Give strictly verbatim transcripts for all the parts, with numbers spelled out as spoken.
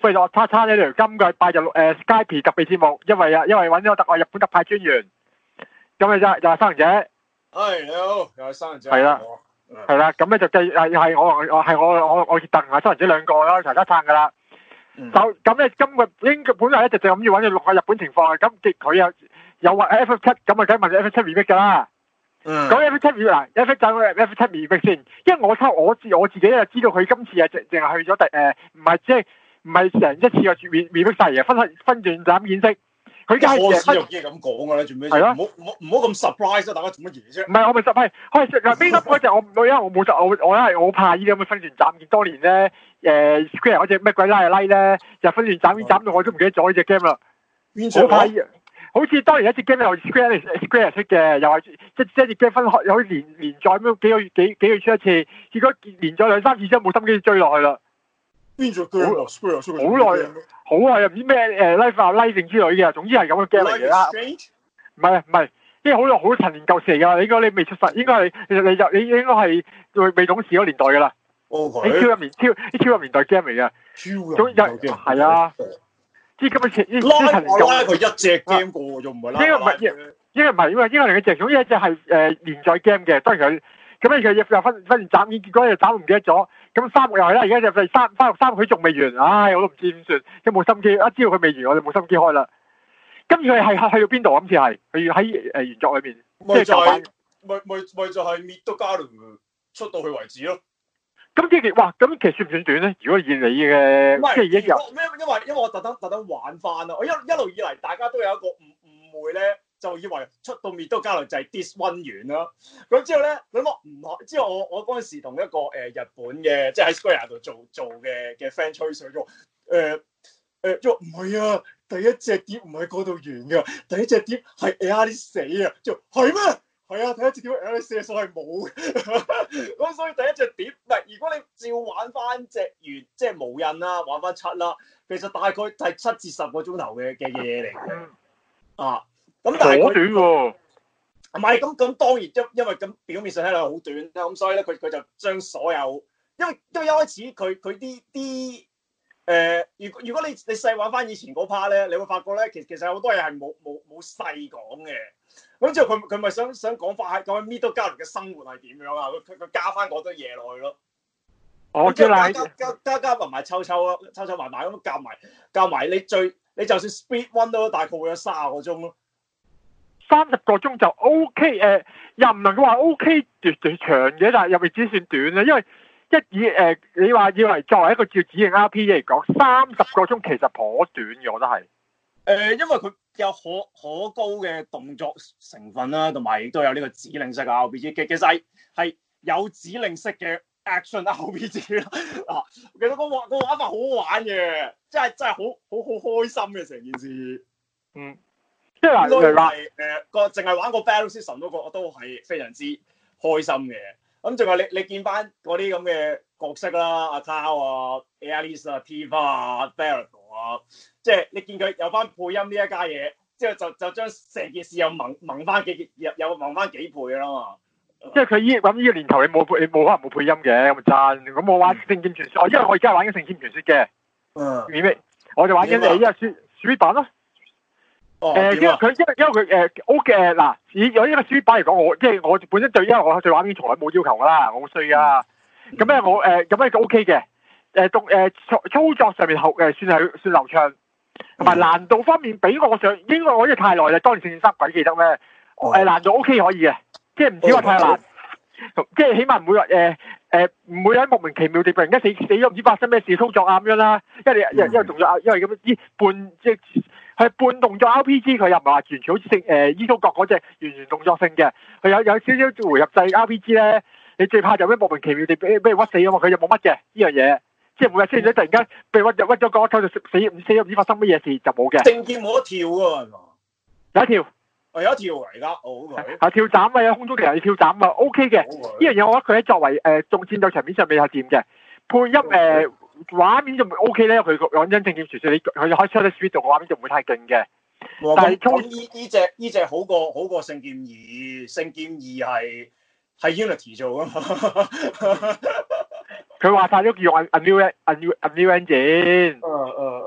不如我叉叉呢條今個禮拜就錄誒 Skype 特別節目，因為啊，因為揾咗特我日本特派專員，咁你就就係生人姐。 係你好，又係生人姐。 係啦，係啦，咁咧就計係係我我係我我我鄧啊生人姐兩個啦，齊得撐噶啦。就咁咧，今個應本來咧就就諗住揾佢錄下日本情況嘅，咁結佢又又話 F 七，咁啊梗係問 F 七 remake 噶啦。 嗯。 講 F 七 remake 嗱，F 七 F 七 remake 先，因為我抽我自我自己咧知道佢今次係淨淨係去咗第誒，唔係即係唔係成一次個 remake 晒嘅，分分段斬演繹。佢梗係開始有啲嘢咁講㗎啦，做咩？ 係咯。 唔好唔好唔好咁 surprise 啊！大家做乜嘢啫？ 唔係我咪實係，開始嗱邊嗰隻我唔因為我冇實我我因為我好怕呢啲咁嘅分段斬演，當年咧誒 Square 嗰隻咩鬼拉啊拉咧，就分段斬演斬到我都唔記得咗呢隻 game 啦。 邊隻？ 好怕呢？好似當年一隻 game 又 Square Square 出嘅，又係即即一隻 game 分開有連連載咁樣幾個月幾幾個月出一次，結果連載兩三次之後冇心機追落去啦。 邊隻 game 啊 ？Square 出好耐，好耐又唔知咩誒 Life 啊 Life 定之類嘅，總之係咁嘅 game 嚟嘅啦。唔係唔係，因為好耐好陳年舊事嚟㗎，應該你未出世，應該係其實你就你應該係未未懂事嗰年代㗎啦。 哦， 你超入年超啲超入年代 game 嚟嘅。 超入年代 game 係啊。啲咁嘅前呢啲陳年舊。拉佢一隻 game 過喎，仲唔係拉？ 應該唔係，應該唔係，因為應該另一隻，總之一隻係誒連載 game 嘅，當然佢咁咧佢又分分斬演，結果又斬唔記得咗。咁三個又係啦，而家就第三三六三佢仲未完，唉我都唔知點算，都冇心機。一知道佢未完，我哋冇心機開啦。跟住佢係去到邊度？今次係佢喺誒原作裏面， 即係就係咪咪咪就係滅都加倫出到去為止咯。 咁即係哇，咁其實算唔算短咧？如果以你嘅即係一日， 因為因為因為我特登特登玩翻啦，我一一路以嚟大家都有一個誤誤會咧，就以為出到滅都加倫就係 This One 完啦。咁之後咧，咁我唔之後我我嗰陣時同一個誒、呃、日本嘅即係喺 Square 度做做嘅嘅 friend 吹水咗，誒誒即係唔係啊，第一隻碟唔係嗰度完㗎，第一隻碟係 Air 死啊，即係係咩？係啊，第一隻碟 L S 所係冇嘅，咁所以第一隻碟唔係，如果你照玩翻隻原即係無印啦，玩翻七啦，其實大概係七至十個鐘頭嘅嘅嘢嚟嘅，啊，咁但係好短喎， 唔係咁咁當然因因為咁表面上睇落好短，咁所以咧佢佢就將所有，因為因為一開始佢佢啲啲誒，如果如果你你細玩翻以前嗰 part 咧，你會發覺咧，其其實有好多嘢係冇冇冇細講嘅。咁之後佢佢咪想想講翻喺講緊 Middle 加嘅生活係點樣啊？佢佢加翻嗰堆嘢落去咯。 我知啦， 加加加加埋埋抽抽咯，抽抽埋埋咁夾埋夾埋，你最你就算 Speed One 都大概會有三十個鐘咯。 三十個鐘就 O K 誒，又唔能夠話 O K 短短長嘅，但係又未只算短咧，因為一以誒、呃、你話以為作為一個照指令 R P G 嚟講，三十個鐘其實頗短嘅，我覺得係。 誒、呃，因為佢有可可高嘅動作成分啦，同埋亦都有呢個指令式嘅 R P G。其其實係係有指令式嘅 action R P G 啦。啊，其實個玩個玩法好好玩嘅，真係真係好好好開心嘅成件事。 嗯，即係嗱，例如話誒個淨係玩個 Battle System 嗰個都係非常之開心嘅。咁仲有你你見翻嗰啲咁嘅角色啦，阿 Tao 啊、Alice 啊、Tifa 啊、Barret 啊。即係你見佢有翻配音呢一家嘢，之後就就將成件事又萌萌翻幾又又萌翻幾倍啦嘛。 即係佢依咁呢個年頭你冇配你冇可能冇配音嘅咁真。咁我玩《聖劍傳說》，我因為我而家玩緊《聖劍傳說》嘅。 嗯。 咩？我就玩緊誒，依家書書版咯。 哦。 誒，因為佢因為因為佢誒 O 嘅嗱，以有呢個書版嚟講，我即係我本身對，因為我對畫面從來冇要求㗎啦，我好衰㗎。咁咧我誒咁咧就 O K 嘅。誒動誒操操作上面後誒算係算流暢。同埋難度方面，比我上應該我因為太耐啦，當年聖劍三鬼記得咩？誒、oh. 呃、難度 O K 可以嘅，即係唔止話太難，oh. 即係起碼唔會話誒誒唔會喺莫名其妙地突然間死死咗唔知發生咩事操作啊咁樣啦。因為你因為因為動作因為咁啲半即係係半動作 R P G， 佢又唔係話完全好似聖誒伊蘇國嗰隻完全動作性嘅，佢有有少少回合制 R P G 咧。你最怕就咩莫名其妙地俾俾人屈死啊嘛，佢就冇乜嘅呢樣嘢。即係每日先突然間被屈就屈咗個，就死死唔死唔知發生乜嘢事就冇嘅。 聖劍冇得跳㗎嘛？ 有一條， 哦有一條嚟㗎，哦係。 係跳斬啊，有空中其實要跳斬啊 ，O K 嘅。呢樣嘢我覺得佢喺作為誒重戰鬥場面上面係掂嘅。配音誒畫面就 O K 咧，佢講真聖劍傳說你佢可以出得 speed 度嘅畫面就唔會太勁嘅。 但係咁依依隻依隻好過好過聖劍二，聖劍二係係 Unity 做㗎嘛。 佢話晒都叫用 Unreal Unreal Unreal Engine。 嗯嗯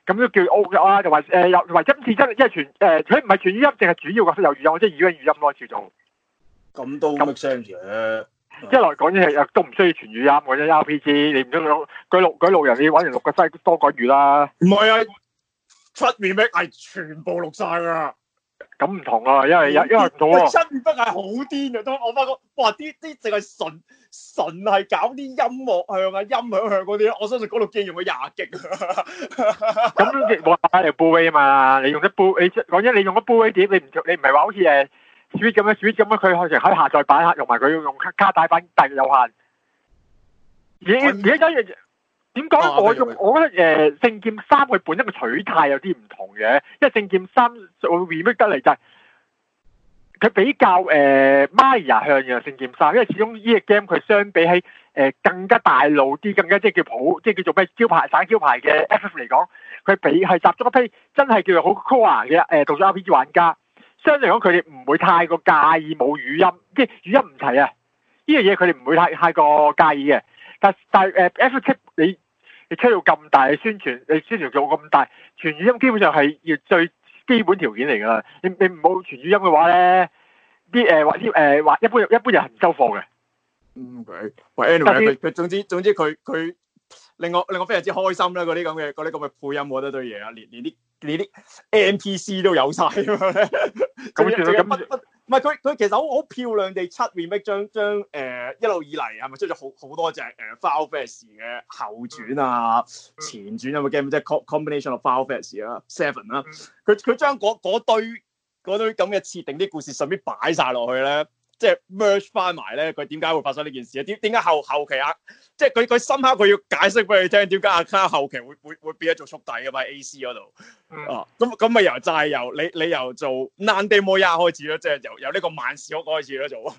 咁都叫 O 嘅啦，同埋誒又同埋今次真係即係全誒佢唔係全語音，淨係主要嘅有語音，即係語音語音咯叫做。 咁都 make sense 嘅。 一來講嘢又都唔需要全語音，或者 R P G， 你唔想舉路舉路人，你揾人錄個西多講語啦。 唔係啊，七 remake 係全部錄晒㗎。 咁唔同啊，因為因為唔同喎。 七 remake 係好癲啊！都我發覺，哇！啲啲淨係純純係搞啲音樂向啊、音響向嗰啲，我相信嗰度竟然用咗廿 G 啊！ 咁冇辦法你 Blu-ray 啊嘛，你用得 Blu， 你講真，你用咗 Blu-ray 碟，你唔你唔係話好似誒 Switch 咁樣 Switch 咁樣，佢可以喺下載版用埋佢用卡卡帶版，但係有限。而而家一樣點講？我用我覺得誒《聖劍三》佢本身嘅取態有啲唔同嘅，因為《聖劍三》會 remake 得嚟就係佢比較誒 Maria 向嘅《聖劍三》，因為始終呢個 game 佢相比起誒、呃、更加大路啲，更加即係叫普，即係叫做咩招牌省招牌嘅 F F 嚟講，佢比係集中一批真係叫做好 core 嘅誒動作 R P G 玩家。相對嚟講，佢哋唔會太過介意冇語音，即係語音唔齊啊！呢樣嘢佢哋唔會太太過介意嘅。但但係誒 F F 你你出到咁大嘅宣傳，你宣傳做咁大，全語音基本上係要最基本條件嚟㗎啦。你你唔好全語音嘅話咧，啲誒或啲誒或一般一般人係唔收貨嘅。 嗯，佢喂 anyway 佢佢總之總之佢佢令我令我非常之開心啦！嗰啲咁嘅嗰啲咁嘅配音，我覺得對嘢啊，連連啲連啲 N P C 都有晒咁樣咧。咁咁咁唔係佢佢其實好好漂亮地七 remake 將將誒、呃、一路以嚟係咪出咗好好多隻誒 Final Fantasy 嘅後傳啊、前傳有冇 game 即係 combination of Final Fantasy 啦、Seven 啦，佢佢將嗰堆嗰堆咁嘅設定啲故事順便擺晒落去咧。即係 merge 翻埋咧，佢點解會發生呢件事啊？點點解後後期啊？即係佢佢深刻佢要解釋俾你聽，點解阿卡後期會會會變咗做速遞㗎嘛 ？A C 嗰度、嗯、啊，咁咁咪由就係、是、由你你由做 Nandemoya 開始咯，即係由由呢個萬事屋開始咯做。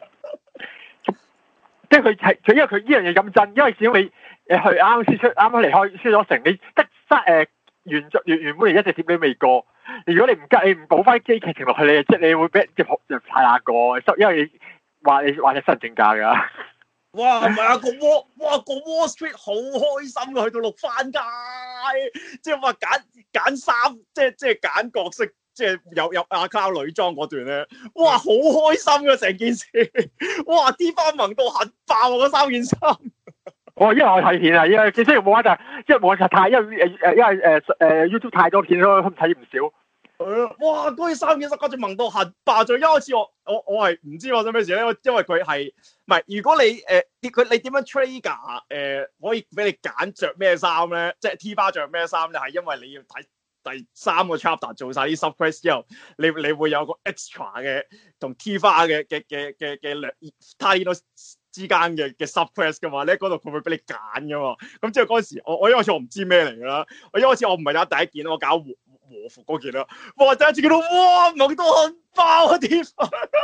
即係佢係佢因為佢呢樣嘢咁真，因為始終你誒去啱先出啱啱離開輸咗城，你得失誒原作原原本嚟一隻碟你未過。如果你唔加你唔補翻機劇情落去，你即係你會俾隻學人太下過，因為你話你話你新人正價㗎。 哇，唔係啊個 Wall， 哇個 Wall Street 好開心㗎，去到六番街，即係話揀揀衫，即係即係揀角色，即係有有阿卡女裝嗰段咧，哇好開心㗎成件事，哇啲花萌到痕爆啊嗰三件衫。 我因為我睇片啊，因為雖然冇話就因為冇話太，因為誒誒因為誒誒 YouTube 太多片咯，睇唔少。 哇！嗰啲三件衫嗰隻萌到核爆咗，一開始我我我係唔知發生咩事咧，因為佢係唔係如果你誒佢、呃、你點樣 trigger 誒、呃、可以俾你揀着咩衫咧？即係 T 花着咩衫咧？係因為你要睇第三個 chapter 做晒啲 subquest 之後，你你會有個 extra 嘅同 T 花嘅嘅嘅嘅嘅兩 title 之間嘅嘅 subquest 噶嘛？你喺嗰度佢會俾你揀噶嘛？咁之後嗰陣時我我一開始我唔知咩嚟噶啦，我一開始我唔係打第一件，我搞和和服嗰件啦，哇！第一次見到哇，萌到很爆啊啲，誒，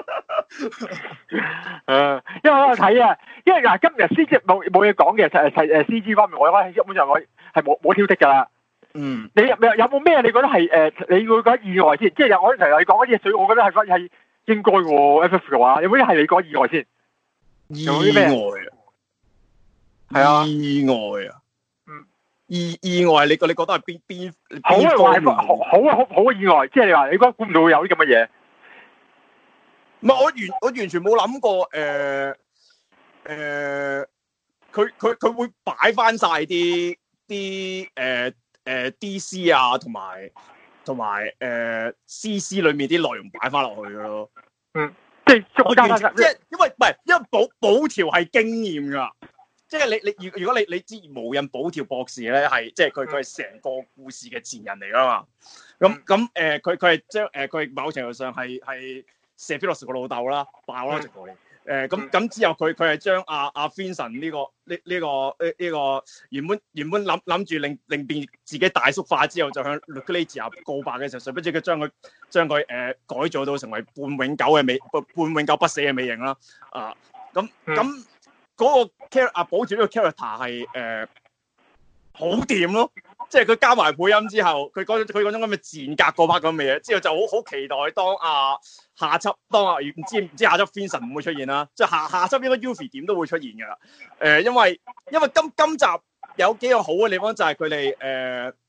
因為我睇啊，因為嗱今日 C G 冇冇嘢講嘅，誒係誒 C G 方面，我覺得基本上我係冇冇挑剔噶啦。 嗯， 你有有冇咩你覺得係誒、呃？你會覺得意外先？即係有我成日你講嗰啲嘢，所以我覺得係係應該喎。F F 嘅話，有冇啲係你覺得意外先？ 意外啊， 係啊， 意外啊。意意外，你覺你覺得係邊邊好啊，好好啊，好好嘅意外，即係你話你覺得估唔到會有啲咁嘅嘢。 唔係我完我完全冇諗過誒誒，佢佢佢會擺翻晒啲啲誒誒 D C 啊，同埋同埋誒 C C 裏面啲內容擺翻落去咯。 嗯，即係我完全即係因為唔係因為補補條係經驗㗎。即係你你如如果你你知無印補條博士咧係即係佢佢係成個故事嘅前人嚟噶嘛，咁咁誒佢佢係將誒佢某程度上係係 Sephiroth 個老豆啦，爆啦直頭誒咁咁之後佢佢係將阿阿 Vincent 呢個呢呢個呢呢個原本原本諗諗住令令變自己大叔化之後就向 Lucadia 告白嘅時候，誰不知佢將佢將佢誒改造到成為半永久嘅美半永久不死嘅美型啦啊咁咁。嗯嗰個 character 啊，保住呢個 character 係誒好掂咯，即係佢加埋配音之後，佢嗰佢嗰種咁嘅賤格嗰 part 咁嘅嘢，之後就好好期待當啊下輯當啊唔知唔知下輯 Vincent 唔會出現啦，即係下下輯應該 Yuffie 點都會出現㗎啦。誒、呃，因為因為今今集有幾個好嘅地方就係佢哋誒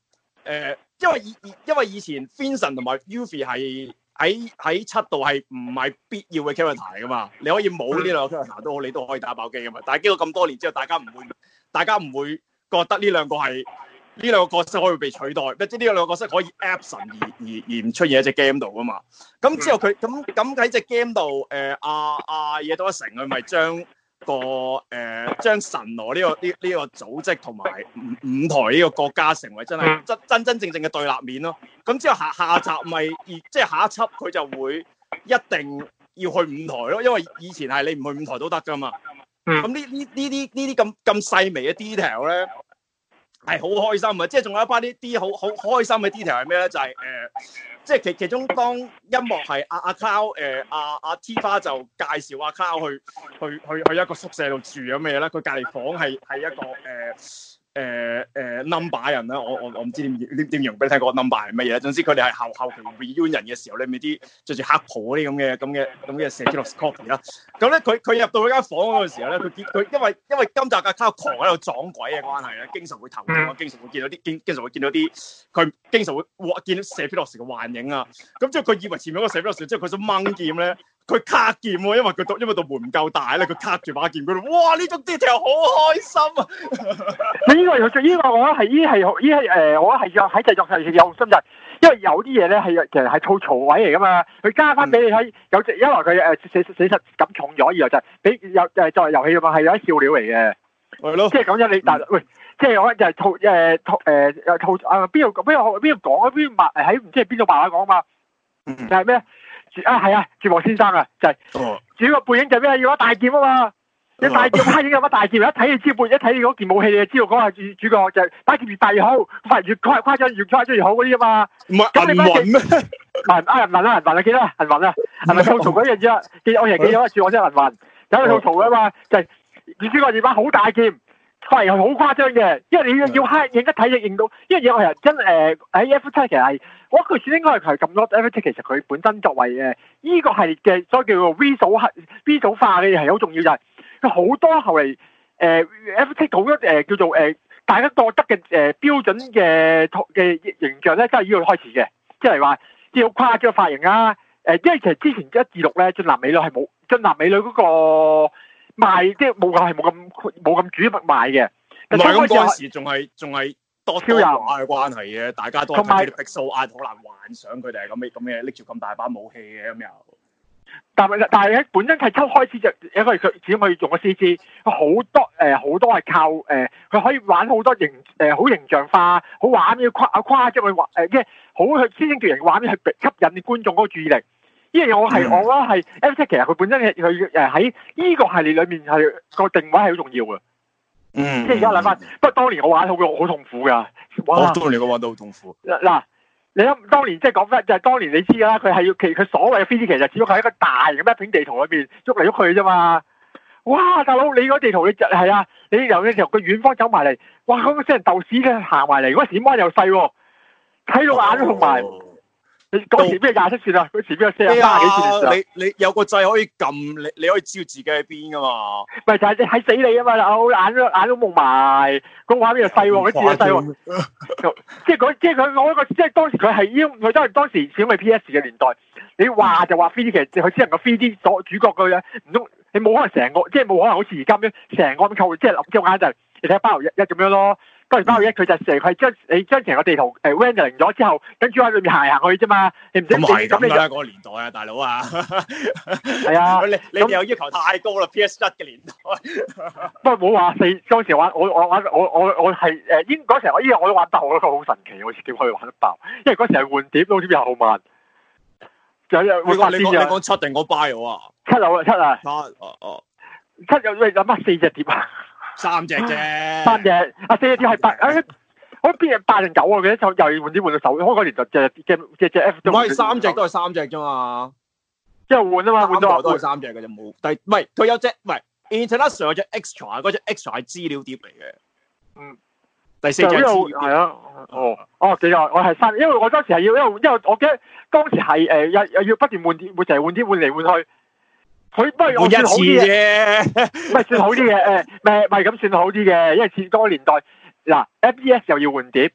誒，因為以因為以前 Vincent 同埋 Yuffie 係喺喺七度係唔係必要嘅 character 噶嘛？你可以冇呢兩個 character 都好，你都可以打爆機噶嘛。但係經過咁多年之後，大家唔會，大家唔會覺得呢兩個係呢兩個角色可以被取代，即係呢兩個角色可以 absent 而而而唔出現喺隻 game 度噶嘛。咁之後佢咁咁喺隻 game 度，誒阿阿野島一成佢咪將個誒將神羅呢、這個呢呢、這個組織同埋五五台呢個國家成為真係真真真正正嘅對立面咯。咁之後下下集咪即係下一輯佢就會一定要去五台咯，因為以前係你唔去五台都得噶嘛。咁呢呢呢啲呢啲咁咁細微嘅 detail 咧係好開心啊！即係仲有一班呢啲好好開心嘅 detail 係咩咧？就係、是、誒。呃即係其其中當音樂係阿阿 Cloud 誒阿阿 T 花就介紹阿 Cloud 去去去去一個宿舍度住咁嘅嘢咧，佢隔離房係係一個誒誒誒 number 人啦，我我我唔知點點點形容俾你聽個 number 係乜嘢。總之佢哋係後後期 reunion 嘅時候咧，咪啲着住黑袍嗰啲咁嘅咁嘅咁嘅 Sephiroth copy 啦。咁咧佢佢入到嗰間房嗰個時候咧，佢見佢因為因為今集嘅 Cloud 狂喺度撞鬼嘅關係咧，經常會頭痛啊，經常會見到啲經經常會見到啲佢經常會見到 Sephiroth嘅幻影啊。咁之後佢以為前面嗰個 Sephiroth，之後佢想掹劍咧。佢卡劍喎，因為佢度因為道門唔夠大咧，佢卡住把劍嗰度，哇！呢種 detail 好開心啊！ 你呢個又呢個，我覺得係呢係呢係誒，我覺得係有喺製作上有心就係，因為有啲嘢咧係其實係吐槽位嚟噶嘛，佢加翻俾你睇，有隻一來佢誒寫寫實感重咗，二來就係俾有誒作為遊戲啊嘛，係有啲笑料嚟嘅， 係咯， 即係講真你但喂，即係我就係吐誒吐誒誒吐啊邊度邊度邊度講啊邊漫喺唔知係邊度漫畫講啊嘛，就係咩？啊係啊，絕望先生啊，就係、是、主要個背影就係咩？要攞大劍啊嘛，你大劍黑影有乜大劍？一睇你知背，一睇你嗰件武器你就知道嗰個主主角就係打劍越大越好，發越誇誇張越誇張越好嗰啲啊嘛。唔係銀魂咩？銀啊銀魂啊銀魂啊記得啦銀魂啊，係咪吐槽嗰樣啫？記我成日記咗住我先銀魂，有個吐槽啊嘛，就係女主角件把好大劍。佢係好誇張嘅，因為你要要黑影一睇就認到，因為嘢我係真誒喺 F 七其實係，我覺得佢算應該係係咁多 F 七其實佢本身作為誒依、這個系列嘅所謂叫做 V 組黑 V 組化嘅嘢係好重要，就係佢好多後嚟誒、呃、F 七好多誒、呃、叫做誒、呃、大家覺得嘅誒、呃、標準嘅嘅形象咧，都係依度開始嘅，即係話即係好誇張嘅髮型啊，誒、呃、因為其實之前一至六咧俊男美女係冇俊男美女嗰、那個。賣即係冇係冇咁冇咁主力賣嘅， 唔係咁嗰陣時仲係仲係多多話嘅關係嘅，大家都係睇啲 pixel art 好難幻想佢哋係咁嘅咁嘅拎住咁大把武器嘅咁又。 但係但係喺本身係七開始就因為佢始終可以用個 C G， 佢好多誒好、呃、多係靠誒佢、呃、可以玩好多形誒好、呃、形象化、好畫面誇啊誇張去畫誒即係好去先聲奪人嘅畫面去吸引觀眾嗰個注意力。呢樣嘢我係、嗯、我覺得係 F 七其實佢本身佢誒喺呢個系列裏面係個定位係好重要嘅。嗯，即係而家諗翻，不過當年我玩好好痛苦㗎。哇！ 當年我玩到好痛苦。 嗱，你諗當年即係講翻就係、是、當年你知㗎啦，佢係要其佢所謂嘅 three D 其實只不過係一個大嘅 mapping 地圖裏邊喐嚟喐去啫嘛。哇！大佬你嗰地圖你就係啊，你由嘅時候佢遠方走埋嚟，哇！嗰、那個死人鬥屎嘅行埋嚟，嗰、那個閃彎又細喎，睇到眼都痛埋。你嗰時邊廿七寸啊？嗰時邊有四廿三幾寸？ 你你有個掣可以撳，你你可以知道自己喺邊噶嘛？ 咪就係睇死你啊嘛！我眼都眼都蒙埋，個畫面又細喎，個字又細喎。即係佢，即係佢，我一個即係當時佢係已經，佢都係當時小米 P S 嘅年代。你話就話 three D， 其實佢只能夠 three D 所主角嘅啫，唔通你冇可能成個，即係冇可能好似而家咁樣成個咁構，即係諗住眼就係你睇下包羅一一咁樣咯。當然包括一佢就成係將你將成個地圖誒 rendering 咗之後，跟住喺裏面行嚟行去啫嘛，你唔使咁係咁啦，嗰個年代啊，大佬啊， 係啊， 你你哋有要求太高啦 ，P S 一嘅年代。 不過冇話四當時玩我我玩我我我係誒應嗰時我依個我都玩得我覺得好神奇，我點可以玩得爆？因為嗰時係換碟，好似又好慢。就有你講你講你講七定嗰 buy 啊？ 七有七啊！ 哦哦， 七有你諗乜四隻碟啊？ 三隻啫， 三隻啊四隻碟係八啊，我邊隻八定九啊？我記得就又要換啲換到手，開嗰年就隻隻隻隻 F 唔係三隻都係三隻啫嘛， 即係換啊嘛，換到都係三隻嘅啫冇。但係唔係佢有隻唔係 International 有隻 extra， 嗰隻 extra 係資料碟嚟嘅。嗯，第四隻係啊，哦哦幾個我係三，因為我當時係要因為因為我記得當時係誒又又要不斷換碟，會成日換碟換嚟換去。佢不如我算好啲嘅，唔係算好啲嘅，誒，唔係唔係咁算好啲嘅，因為似多年代嗱 ，F P S 又要換碟，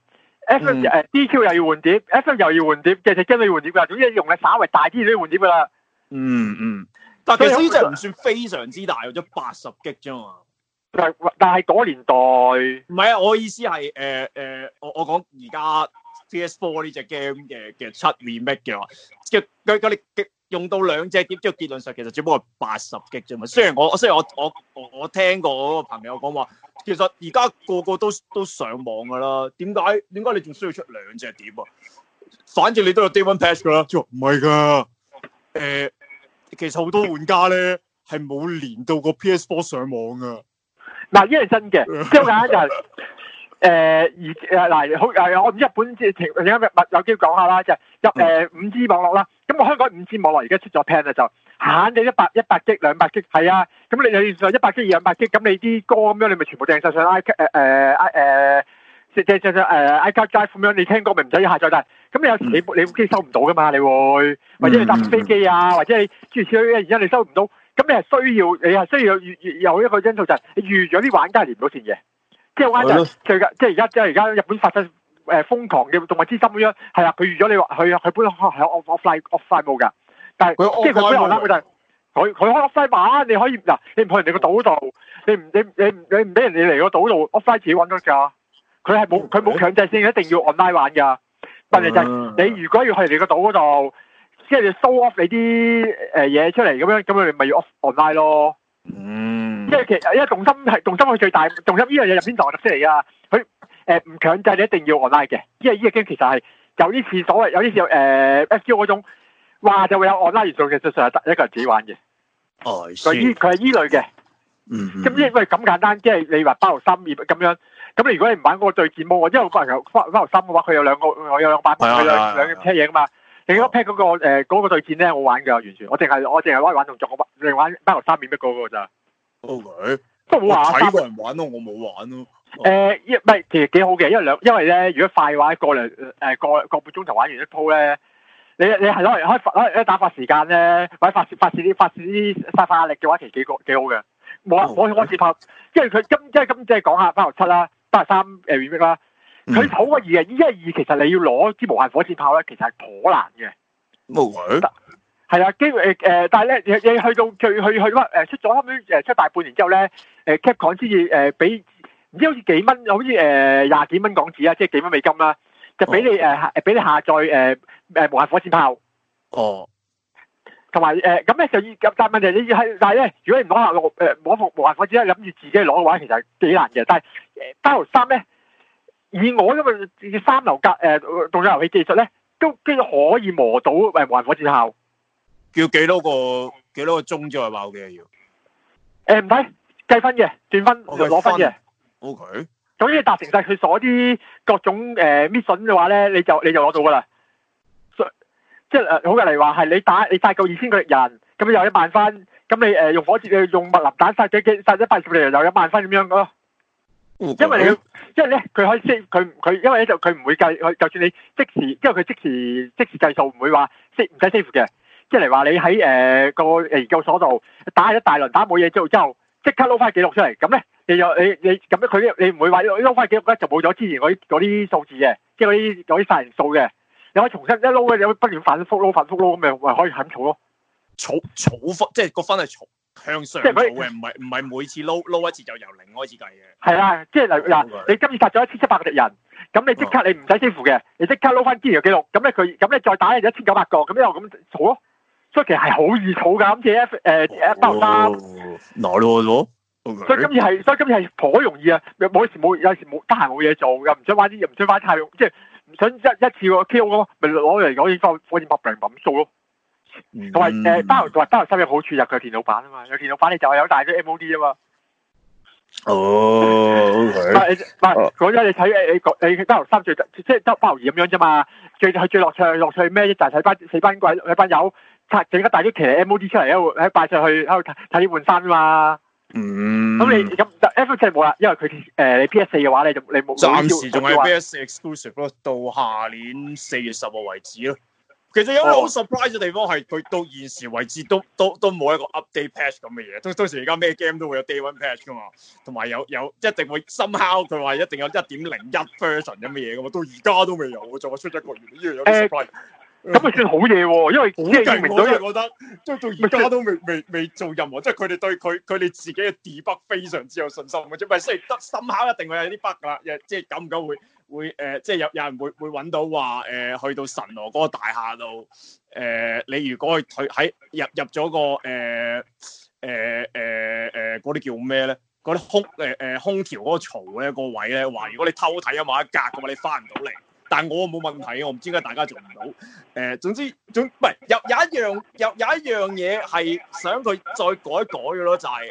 F M 誒 D Q 又要換碟 ，F M 又要換碟，隻隻 game 都要換碟㗎。總之用嘅稍微大啲都要換碟㗎啦。 嗯嗯，但係其實呢隻唔算非常之大，咗八十 G 啫嘛。 但但係嗰年代唔係啊，我意思係誒誒，我我講而家 P S 四呢隻 game 嘅嘅七 remake 嘅話，嘅佢佢哋用到兩隻碟，之後結論上其實只不過係八十 G 啫嘛。雖然我雖然我我我我聽過嗰個朋友講話，其實而家個個都都上網噶啦，點解點解你仲需要出兩隻碟啊？反正你都有 Day One Patch 噶啦，之後唔係噶，誒，其實好多玩家咧係冇連到個 P S 四 上網噶。 嗱，呢係真嘅，即係簡單就係誒而誒嗱，好誒，我唔知日本即係情而家咪有機會講下啦，就係入誒五 G 網絡啦。咁我香港五 G 網絡而家出咗 plan 啦，就限你一百一百 G 兩百 G 係啊。咁你你就一百 G 兩百 G， 咁你啲歌咁樣你咪全部掟晒上 i 誒誒誒即即即誒 iCloud Drive 咁樣，你聽歌咪唔使下載，但係咁你有時你你部機收唔到噶嘛，你會或者你搭飛機啊，或者你諸如此類嘅，而家你收唔到。咁你係需要，你係需要預有一個因素就係你預咗啲玩家連唔到線嘅，即係玩家最即係而家即係而家日本發生誒瘋狂嘅動物之心咁樣，係啊，佢預咗你話佢佢本來係 off offline offline 冇㗎，但係即係佢本來啦，佢就係佢佢開 offline 玩，你可以嗱，你唔去人哋個島度，你唔你你你唔俾人哋嚟個島度 offline 自己揾得㗎，佢係冇佢冇強制性一定要 online 玩㗎，問題就係你如果要去人哋個島嗰度。即係你 show off 你啲誒嘢出嚟咁樣，咁你咪要 off online 咯。嗯。即係其實因為動心係動心係最大，動心呢樣嘢入邊就係特色嚟㗎。佢誒唔強制你一定要 online 嘅，因為呢個 game 其實係有啲似所謂有啲似誒 F G O 嗰種話就會有 online 元素嘅，實際上係得一個人自己玩嘅。哦，佢依佢係依類嘅。嗯。咁因為咁簡單，即係你話包羅三頁咁樣，咁你如果你唔玩嗰個對戰模，因為好多人有包包羅三嘅話，佢有兩個我有兩版，佢有兩兩車嘢㗎嘛。另一個 pack 嗰個誒嗰個對戰咧，我玩㗎，完全我淨係我淨係攞嚟玩動作，我淨玩包羅三面壁嗰個咋。O K，都冇話三個人玩咯，我冇玩咯。誒，一唔係其實幾好嘅，因為兩因為咧，如果快嘅話，個兩誒個個半鐘頭玩完一鋪咧，你你係攞嚟開發攞嚟打發時間咧，或者發泄發泄啲發泄啲發發壓力嘅話，其實幾個幾好嘅。冇我我接拍，因為佢今即係今即係講下包羅七啦，包羅三誒 remake 啦。佢好過二嘅，一係二其實你要攞支無限火箭炮咧，其實係頗難嘅。冇佢係啊，機會誒誒，但係咧，你你去到最去去乜誒出咗後尾誒出大半年之後咧，誒 Capcom 先至誒俾唔知好似幾蚊，好似誒廿幾蚊港紙啊，即係幾蚊美金啦，就俾你誒誒俾你下載誒誒無限火箭炮。哦。同埋誒咁咧就要，但係問題你係，但係咧，如果你唔攞下落誒攞副無限火箭，諗住自己攞嘅話，其實係幾難嘅。但係誒包羅三咧。以我因為三流格誒動作遊戲技術咧，都基本可以磨到誒無限火箭炮。要幾多個幾多個鐘之內爆嘅要？誒唔睇計分嘅，斷分攞分嘅。O K。總之達成晒佢所啲各種誒 mission 嘅話咧，你就你就攞到㗎啦。即係誒好嘅嚟話係你打你殺夠二千個敵人，咁你有一萬分。咁你誒用火箭誒用密林彈殺幾幾殺一百二十個敵人，又有一萬分咁樣咯。因為你，因為咧，佢可以即係佢佢，因為咧就佢唔會計，佢就算你即時，因為佢即時即時計數，唔會話即唔使 save 嘅。即係嚟話你喺誒個誒研究所度打一大輪打冇嘢之後之後，即刻撈翻記錄出嚟，咁咧你又你你咁樣佢你唔會話撈翻記錄咧就冇咗之前嗰啲嗰啲數字嘅，即係嗰啲嗰啲殺人數嘅，你可以重新一撈嘅，你可以不斷反覆撈反覆撈咁咪咪可以咁儲咯。儲儲分即係個分係儲。向上儲嘅，唔係唔係每次撈撈一次就由零開始計嘅。係啦，即係嗱嗱，你今次殺咗一千七百個敵人，咁你即刻你唔使支付嘅，你即刻撈翻之前嘅記錄，咁咧佢咁你再打一千九百個，咁又咁儲咯。所以其實係好易儲㗎，今次 F 誒包三。嗱咯咯。所以今次係，所以今次係頗容易啊！冇時冇有時冇得閒冇嘢做，又唔想玩啲，又唔想玩太用，即係唔想一一次個 K O 咁，咪攞嚟攞啲火火箭炮嚟咁掃咯。同埋誒包同埋包羅三有好處就佢有電腦版啊嘛，有電腦版你就係有大咗 M O D 啊嘛。哦，唔係唔係，嗰陣你睇誒你你包羅三最即係得包羅二咁樣啫嘛。最係最樂趣樂趣咩？就係睇班四班鬼兩班友拆整一大堆騎呢 M O D 出嚟喺度喺擺上去喺度睇睇啲換衫啊嘛。嗯。咁你咁 F 四冇啦，因為佢誒你 P S 四嘅話你就你冇。暫時仲係 P S 四 exclusive 咯，到下年四月十號為止咯。 其實有個好 surprise 嘅地方係佢到現時為止都都都冇一個 update patch 咁嘅嘢。到到時而家咩 game 都會有 day one patch 噶嘛，同埋有有一定會 somehow 佢話一定有一點零一 version 咁嘅嘢噶嘛，到而家都未有，仲話出一個月，呢樣有啲 surprise。 咁咪算好嘢喎，因為好勁， 明我真係覺得，即係到而家都未未未做任何，即係佢哋對佢佢哋自己嘅 debug 非常之有信心嘅啫。咪雖然得深刻一定會有啲 bug 啦，即係久唔久會會誒、呃，即係有有人會會揾到話誒、呃，去到神羅嗰個大廈度誒、呃，你如果去喺入入咗個誒誒誒誒嗰啲叫咩咧？嗰啲空誒誒、呃、空調嗰個槽咧個位咧，話如果你偷睇咗某一格嘅話，你翻唔到嚟。但我冇問題，我唔知點解大家做唔到。誒、呃，總之總唔係有有一樣有有一樣嘢係想佢再改一改嘅咯，就係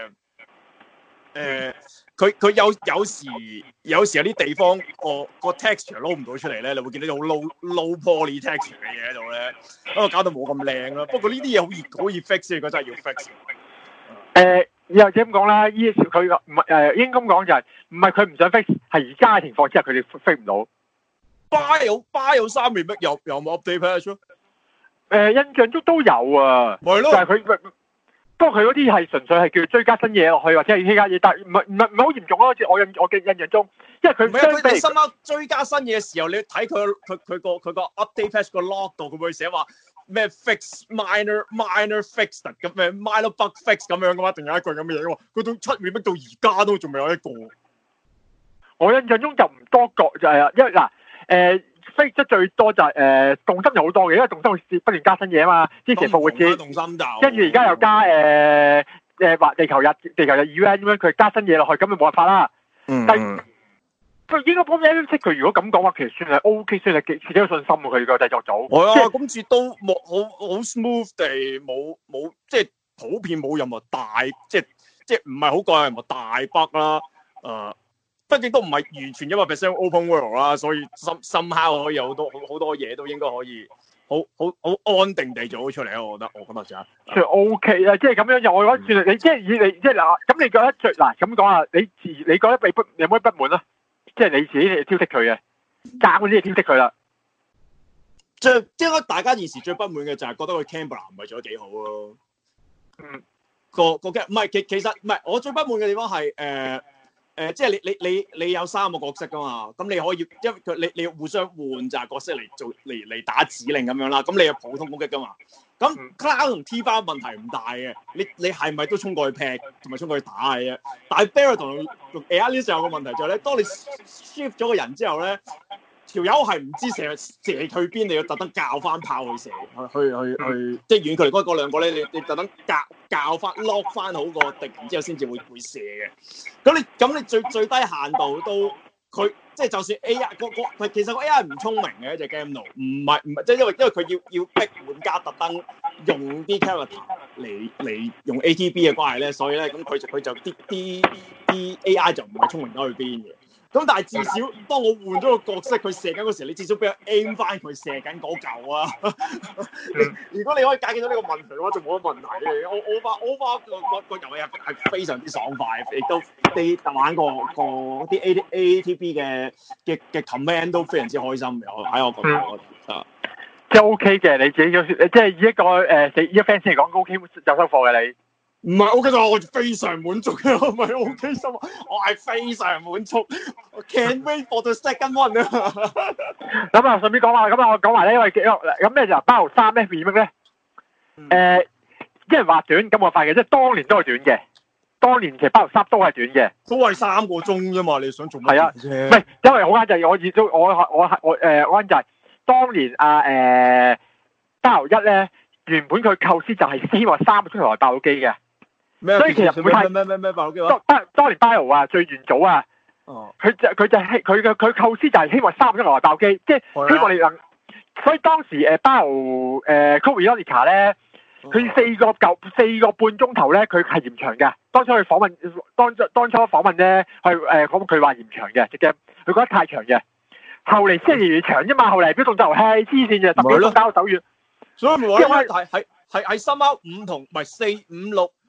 誒誒，佢佢有有時有時有啲地方個個 texture 撈唔到出嚟咧，你會見到啲好 low low poly texture 嘅嘢喺度咧，咁啊搞到冇咁靚啦。不過呢啲嘢好易好易 fix，如果真係要 fix。誒、 呃，又或者咁講啦，依佢唔係誒應該咁講就係唔係佢唔想 fix，係而家嘅情況之下佢哋 fix 唔到。 巴有巴有三面乜有有冇 update patch 咯？ 誒，印象中都有啊， 咪咯， 但係佢不過佢嗰啲係純粹係叫追加新嘢落去，或者係其他嘢，但係唔係唔係唔係好嚴重咯。好似我印我嘅印象中，因為佢唔係啊，佢哋深刻追加新嘢嘅時候，你睇佢佢佢個佢個 update patch 個 log 度，佢會寫話咩 fix minor minor fix 咁咩 minor bug fix 咁樣噶嘛，定有一句咁嘅嘢喎。佢到七面逼到而家都仲未有一個。 我印象中就唔多個就係啊，因為嗱。誒 fix 得最多就係誒動森就好多嘅，因為動森會不斷加新嘢啊嘛。之前復活節，跟住而家又加誒誒話地球日地球日 event 咁樣，佢加新嘢落去，咁就冇辦法啦。 嗯。 但係佢應該幫 M 即佢如果咁講話，其實算係 O K，算係幾自己有信心喎。佢個製作組。 係啊，今次都冇好好 smooth 地冇冇即係普遍冇任何大即係即係唔係好過任何大 bug 啦。誒。畢竟都唔係完全一百 percent open world 啦，所以深深刻可以有好多好好多嘢都應該可以好好好安定地做到出嚟啊！我覺得，我覺得就算 OK 啦，即係咁樣就我覺得算係你即係以你即係嗱，咁你覺得最嗱咁講啊？你自你覺得你不有冇不滿啊？即係你自己挑剔佢嘅，爭嗰啲嘢挑剔佢啦。 最應該大家現時最不滿嘅就係覺得佢 Canberra 唔係做得幾好咯。嗯，個個嘅唔係其其實唔係我最不滿嘅地方係誒。呃誒、呃，即係你你你你有三個角色噶嘛，咁你可以因為佢你你要互相換就係角色嚟做嚟嚟打指令咁樣啦，咁你有普通攻擊噶嘛，咁 Cloud 同 T 花問題唔大嘅，你你係咪都衝過去劈同埋衝過去打嘅啫？但係 Barret 同同 Alice 有個問題就係咧，當你 shift 咗個人之後咧，條友係唔知射射去邊，你要特登教翻炮去射去去去去，即係遠距離嗰嗰兩個咧，你你特登教教翻 lock 翻好個敵人之後先至會會射嘅。咁你咁你最最低限度都佢即係就算 A I 個個其實個 A I 唔聰明嘅一隻 game 度，唔係唔係即係因為因為佢要要逼玩家特登用啲 character 嚟嚟用 A T B 嘅關係咧，所以咧咁佢就佢就啲啲啲 A I 就唔係聰明得去邊嘅。咁但係至少當我換咗個角色，佢射緊嗰時候，你至少俾我 aim 翻佢射緊嗰嚿啊！如果你可以解決到呢個問題嘅話，就冇乜問題嘅。我我發我發個個個遊戲係係非常之爽快，亦都啲玩過個啲 A A T B 嘅嘅嘅 command 都非常之開心嘅。喺我角度，我覺得啊， 即係 OK 嘅。你自己即係以一個誒死依家 fans 嚟講 ，OK 有收貨嘅你。 唔係 OK 嘅，我非常滿足嘅，我唔係 OK 心，我係非常滿足。我 can't wait for the second one 啊！ 咁啊，順便講話，咁啊，我講埋咧，因為咁咧就包三咧 remake 咧，誒，一人話短，咁我發現即係當年都係短嘅，當年其實包三都係短嘅， 都係三個鐘啫嘛，你想做乜嘢啫？ 唔係，因為好簡單就係我意都我我我誒安就係當年啊誒包一咧，原本佢構思就係希望三個鐘頭內爆到機嘅。所以其實唔會係咩咩咩爆機話， 當當年 Bio 啊最元祖啊，佢就佢就係佢嘅佢構思就係希望三個鐘頭內爆機，即係希望你能。所以當時誒 Bio 誒 Code Veronica 咧，佢四個舊四個半鐘頭咧，佢係延長嘅。當初佢訪問當當初訪問咧，係誒講佢話延長嘅，直嘅佢覺得太長嘅。後嚟先係越長啫嘛，後嚟表動就係黐線嘅，十幾鐘打到手軟。 所以咪話係係係係深貓五同唔係四五六。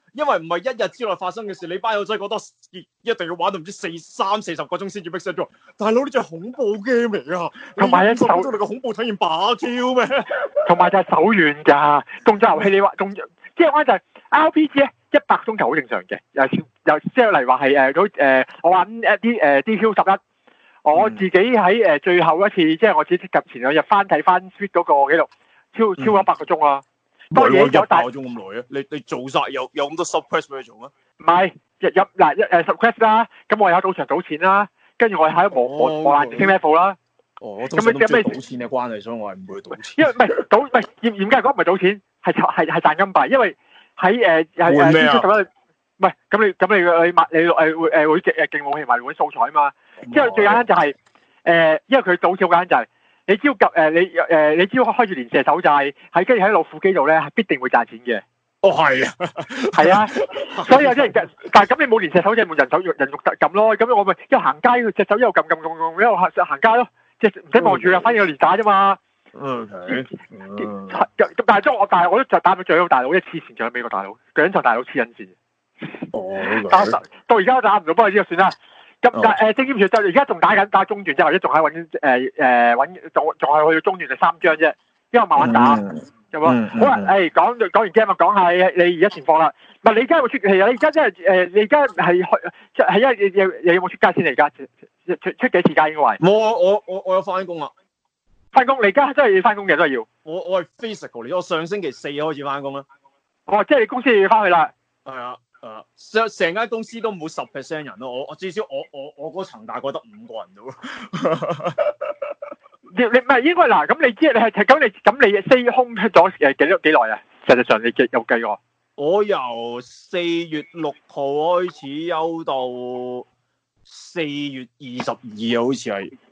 因為唔係一日之內發生嘅事，你班友仔覺得一定要玩到唔知四三四十個鐘先至 make sense 咗。大佬呢隻恐怖 game 嚟啊！ 同埋一手你個恐怖體驗把 Q 咩？ 同埋就係手軟㗎，動作遊戲你話動作，即係我就係 R P G 咧，一百鐘頭好正常嘅。又又即係例如話係誒嗰誒，我玩一啲誒 D Q 十一，我自己喺誒最後一次，即係我自己及前兩日翻睇翻 Switch 嗰個紀錄，超超一百個鐘啊！當然有大個鐘咁耐啊！你你做晒有有咁多 sub quest 俾你做咩？ 唔係入入嗱一誒 sub quest 啦，咁我有賭場賭錢啦，跟住我喺磨磨磨爛升 level 啦。 哦，咁你有咩賭錢嘅關係，所以我係唔會去賭錢。 因為唔係賭，唔係嚴嚴格嚟講唔係賭錢，係係係賺金幣，因為喺誒係換咩啊？ 唔係咁你咁你你買你誒會誒會誒勁武器埋換素材啊嘛。因為最簡單就係誒，因為佢賭錢好簡單就係。你只要及誒你誒你只要開住連射手掣，喺跟住喺老虎機度咧，係必定會賺錢嘅。 哦，係啊， 係啊，所以有啲人但係咁你冇連射手掣，冇人手人肉特撳咯。咁我咪一路行街，佢隻手一路撳撳撳撳，一路行行街咯，即係唔使望住啊，反正有連打啫嘛。 嗯，係。 咁但係即係我但係我都就打到最好大佬，一黐線仲有美國大佬，兩場大佬黐緊線。 哦。 到而家打唔到，不過呢個算啦。咁但係誒正劍傳就而家仲打緊打中段啫，或者仲喺揾誒誒揾仲仲係去到中段第三章啫，因為慢慢打，係嘛？好啦，誒講講完 game 啊，講下你而家情況啦。唔係你而家有冇出係啊？你而家真係誒，你而家係去係因為有有有冇出街先嚟？而家出出出幾次街應該係？ 冇啊！我我我有翻工啊！ 翻工你而家真係要翻工嘅都係要。 我我係 physical 嚟，我上星期四開始翻工啦。 哦，即係你公司要翻去啦。 係啊。誒，成成間公司都冇十 percent 人咯，我我至少我我我嗰層大概得五個人到咯。你你唔係應該嗱，咁你知你係咁你咁你 stay home 咗誒幾多幾耐啊？實際上你有計過？我由四月六號開始休到四月二十二啊，好似係，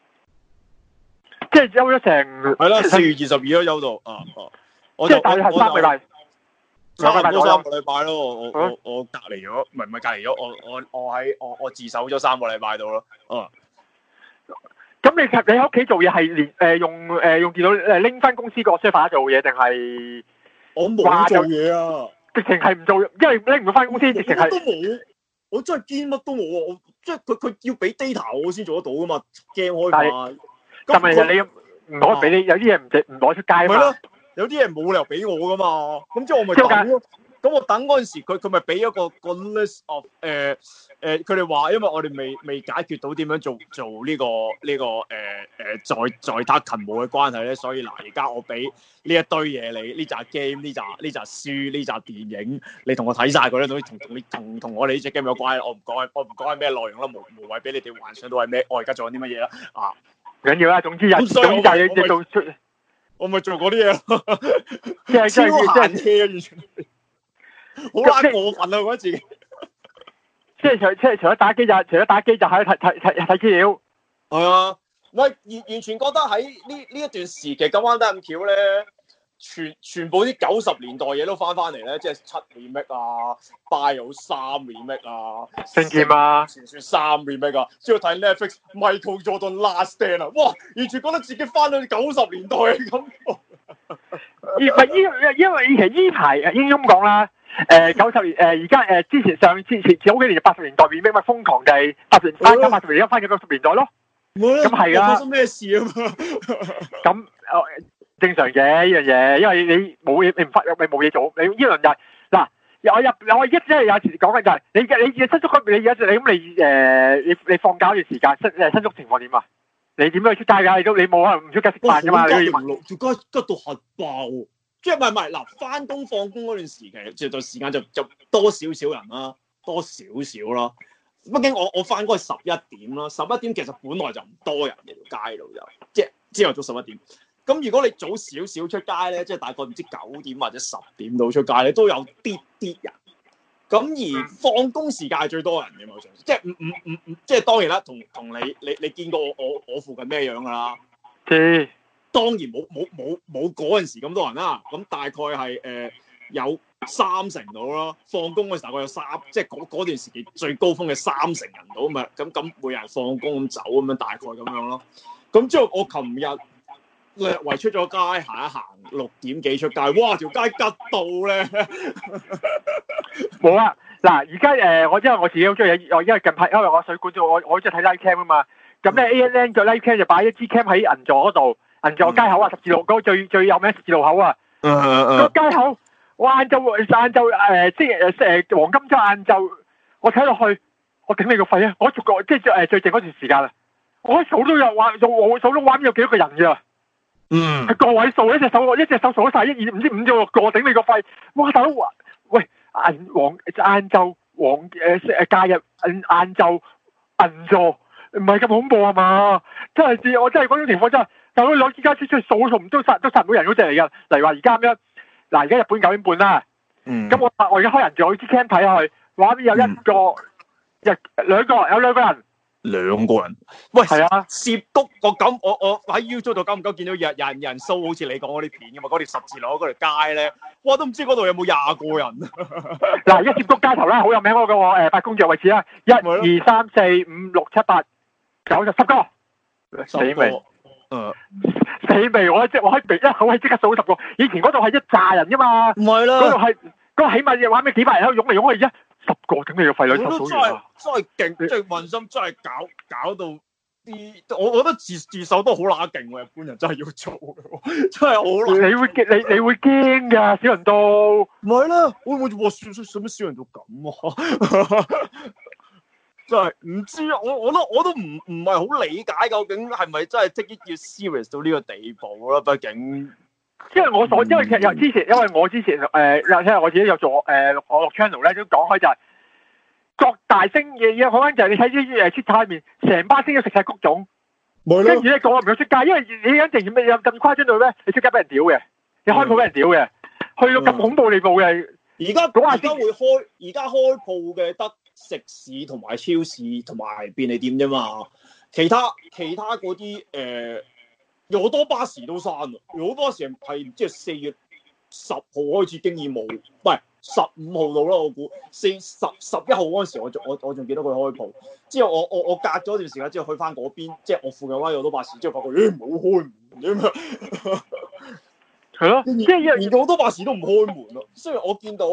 即係休咗成係啦，四月二十二都休到啊啊！即係大約係三個禮拜。差唔多三個禮拜咯，我我我我隔離咗，唔係唔係隔離咗，我我我喺我我自首咗三個禮拜度咯。哦，咁你你喺屋企做嘢係連誒用誒用電腦誒拎翻公司個 server 做嘢定係？我冇做嘢啊！直情係唔做，因為拎唔到翻公司，直情係。都冇，我真係堅乜都冇啊！我即係佢佢要俾 data 我先做得到噶嘛 ，game 開發。但係你唔可以俾你有啲嘢唔值唔攞出街啊嘛。有啲嘢冇理由俾我噶嘛，咁即係我咪等咯。咁我等嗰陣時，佢佢咪俾一個個 list of 誒誒，佢哋話因為我哋未未解決到點樣做做呢個呢個誒誒在在他勤務嘅關係咧，所以嗱而家我俾呢一堆嘢你，呢扎 game 呢扎呢扎書呢扎電影，你同我睇晒佢咧，同同你同同我哋呢隻 game 有關。我唔講我唔講係咩內容啦，無無謂俾你哋幻想到係咩。我而家做緊啲乜嘢啦？啊，唔緊要啦，總之有總之就係你做出。我咪做嗰啲嘢咯，即係超閒氣啊！完全好撚過分啊！我覺得自己，即係除即係除咗打機就除咗打機就喺度睇睇睇睇資料。係啊，喂，完完全覺得喺呢呢一段時期咁啱得咁巧咧，全全部啲九十年代嘢都翻翻嚟咧，即係七 remake 啊 ，Bio 三 remake 啊，星劍啊，傳說三 remake 啊，之後睇 Netflix Michael Jordan Last Stand 啊，哇，完全覺得自己翻到九十年代嘅感覺。而唔係因因為以前呢排應該咁講啦，誒九十年誒而家誒之前上之前早幾年八十年代 remake 咪瘋狂地八十翻緊八十年而家翻緊九十年代咯。咁係啊。發生咩事啊嘛？咁誒。正常嘅呢樣嘢，因為你冇嘢，你唔發，你冇嘢做，你呢輪就嗱，我入我一即係有時講緊就係你嘅你嘅新宿嗰邊，你而家你咁你誒你你放假嗰段時間新誒新宿情況點啊？你點樣去出街㗎？你都你冇可能唔出街食飯㗎嘛？你都要問。條街吉到核爆喎！即係唔係唔係嗱？翻工放工嗰段時期，即係到時間就就多少少人啦，多少少啦。畢竟我我翻工係十一點啦，十一點其實本來就唔多人嘅條街度就，即係朝頭早十一點。咁如果你早少少出街咧，即係大概唔知九點或者十點到出街咧，都有啲啲人。咁而放工時間係最多人嘅，冇錯，即係唔唔唔唔，即係當然啦，同同你你你見過我我我附近咩樣㗎啦？嗯，當然冇冇冇冇嗰陣時咁多人啦。咁大概係誒、呃、有三成到啦。放工嗰時大概有三，即係嗰嗰段時期最高峰嘅三成人到咁啊。咁咁每人放工咁走咁樣，大概咁樣咯。咁之後我琴日略為出咗街行一行，六點幾出街，哇！條街吉到咧， 冇啊！嗱，而家誒，我因為我自己好中意，我因為近排因為我水管我我好中意睇 live cam 啊嘛。咁咧 A N N 嘅 live cam 就擺一支 cam 喺銀座嗰度，銀座街口啊，十字路嗰個最最有名十字路口啊。 嗯嗯嗯。 個街口，我晏晝晏晝誒，即係誒誒黃金周晏晝，我睇落去，我頂你個肺啊！我逐個即係誒最靜嗰段時間啊，我數都有話，我數到畫面有幾多個人㗎？ 嗯。 係個位數，一隻手一隻手數得曬，一二唔知五至六個，頂你個肺！哇，大佬話，喂，銀黃晏晝黃誒誒假日晏晏晝銀座，唔係咁恐怖係嘛？真係知，我真係嗰種情況真係，大佬兩支家出出去數數唔都殺都殺唔到人嗰隻嚟㗎。例如話而家咁樣，嗱而家日本九點半啦， 嗯。 咁我我而家開銀座，我支 cam 睇下去，畫面有一個一兩個有兩個人。 兩個人，喂， 係啊， 涉谷我咁，我我喺 YouTube 度久唔久見到人人人 show 好似你講嗰啲片噶嘛，嗰條十字路嗰條街咧，哇都唔知嗰度有冇廿個人。 嗱，而家涉谷街頭啦，好有名嗰個誒八公爵位置啦，一二三四五六七八九十十個，死未？ 誒， 死未？我即我喺一口氣即刻數十個，以前嗰度係一紮人噶嘛， 唔係啦， 嗰度係嗰個起碼要玩咩幾百人喺度湧嚟湧去啫。十個頂你個肺，兩十數完啊！ 真係勁，即係問心真係搞搞到啲，我我覺得自自首都好乸勁喎，日本人真係要做嘅，真係好難。 你會驚你你會驚㗎，小人道。 唔係啦，會唔會哇？使使乜小人到咁啊？真係唔知啊！我我都我都唔唔係好理解究竟係咪真係 take it 要 serious 到呢個地步啦？畢竟。 因為我所，因為其實由之前，因為我之前誒，因、呃、為我自己有做誒、呃，我錄 channel 咧都講開就係、是、各大星嘅嘢，可能就係你睇啲誒 Twitter 入面，成班星都食晒谷種，跟住咧講唔到出街，因為你一定咩有咁誇張到咩？你出街俾人屌嘅，你開鋪俾人屌嘅，去到咁恐怖地步嘅。 而家而家會開，而家開鋪嘅得食肆同埋超市同埋便利店啫嘛，其他其他嗰啲誒。呃有好多巴士都閂啦，有好多巴士係即係四月十號開始經已冇，唔係十五號到啦，我估四十十一號嗰陣時我，我仲我我仲記得佢開鋪。之後我我我隔咗一段時間之後去翻嗰邊，即係我附近嗰有好多巴士，之後發覺咦冇開門點啊？係咯，即係連好多巴士都唔開門咯。雖然我見到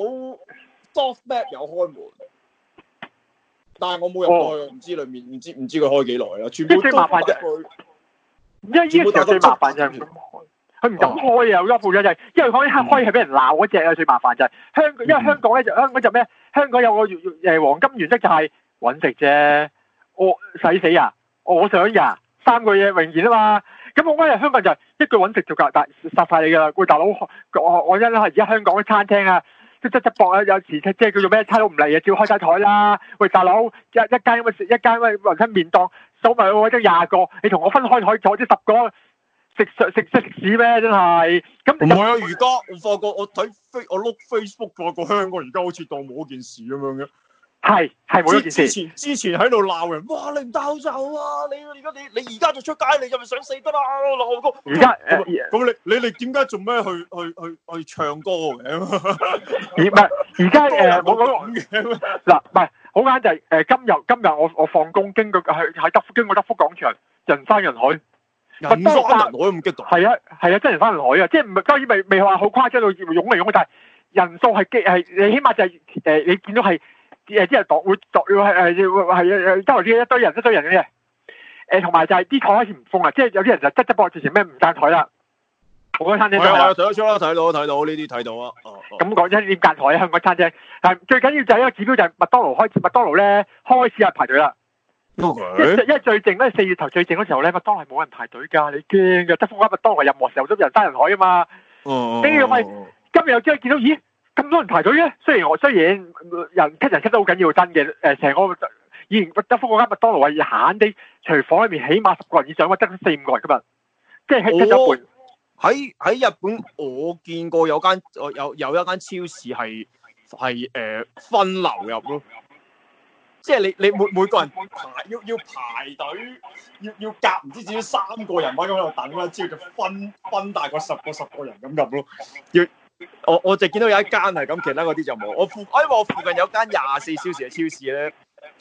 Softmap 有開門，但係我冇入過去，唔、哦、知裡面唔知唔知佢開幾耐啦。全部都麻煩啫。因為呢個時候最麻煩就係唔敢開，佢唔敢開啊！有一部就係，因為講開係俾人鬧嗰隻啊，最麻煩就係香港，因為香港咧就香港就咩？香港有個誒黃金原則就係揾食啫，我使死啊，我想呀，三個嘢榮言啊嘛。咁我覺得香港就係一句揾食就夠，但殺晒你㗎啦！喂大佬，我我因啦，而家香港啲餐廳啊，即即即搏啊，有時即係叫做咩差佬唔嚟啊，照開晒台啦！喂大佬，一一間咁嘅一間咁嘅雲吞麵檔。數埋我得廿個，你同我分開台坐啲十個，食食食食屎咩？真係咁唔係啊！而家我發覺我睇飛我碌 Facebook 發覺香港而家好似當冇件事咁樣嘅，係係冇一件事。之前之前喺度鬧人，哇！你唔戴口罩啊！你而家你你而家就出街，你就咪想死得啦！鬧哥，而家誒咁你你哋點解做咩去去去去唱歌嘅？而唔係而家誒冇講嘅嗱，唔係。好簡單就係誒今日今日我我放工經過喺喺德福經過德福廣場，人山人海，人山人海咁激動。係啊係啊，真人山人海啊！即係唔係當然未未話好誇張到湧嚟湧去，但係人數係激係你起碼就係、是、誒、呃、你見到係誒啲人擋會作要係誒係誒周圍啲一堆人一堆人嘅啫。誒同埋就係啲台開始唔封啊，即係有啲人就側側膊直情咩唔間台啦。好多餐廳都係啊，睇得出啦，睇到睇到呢啲睇到啊。咁講真，點間台啊？香港餐廳係最緊要就係一個指標，就係麥當勞開始，麥當勞咧開始係排隊啦。Okay. 因為最靜咧，四月頭最靜嗰時候咧，麥當勞係冇人排隊㗎，你驚㗎？德福間麥當勞任何時候都人山人海啊嘛。哦。跟住咪今日又真係見到，咦咁多人排隊嘅？雖然我雖然人吸人吸得好緊要，真嘅誒，成個以前德福嗰間麥當勞係閒啲，廚房裏面起碼十個人以上，我得四五個人今日，即係吸咗一半。喺喺日本，我見過有間有有一間超市係係誒分流入咯，即係你你每每個人排要要排隊，要要夾唔知至少三個人喺度等啦，之後就分分大概十個十個人咁入咯。要我我就見到有一間係咁，其他嗰啲就冇。我附因為我附近有間廿四小時嘅超市咧，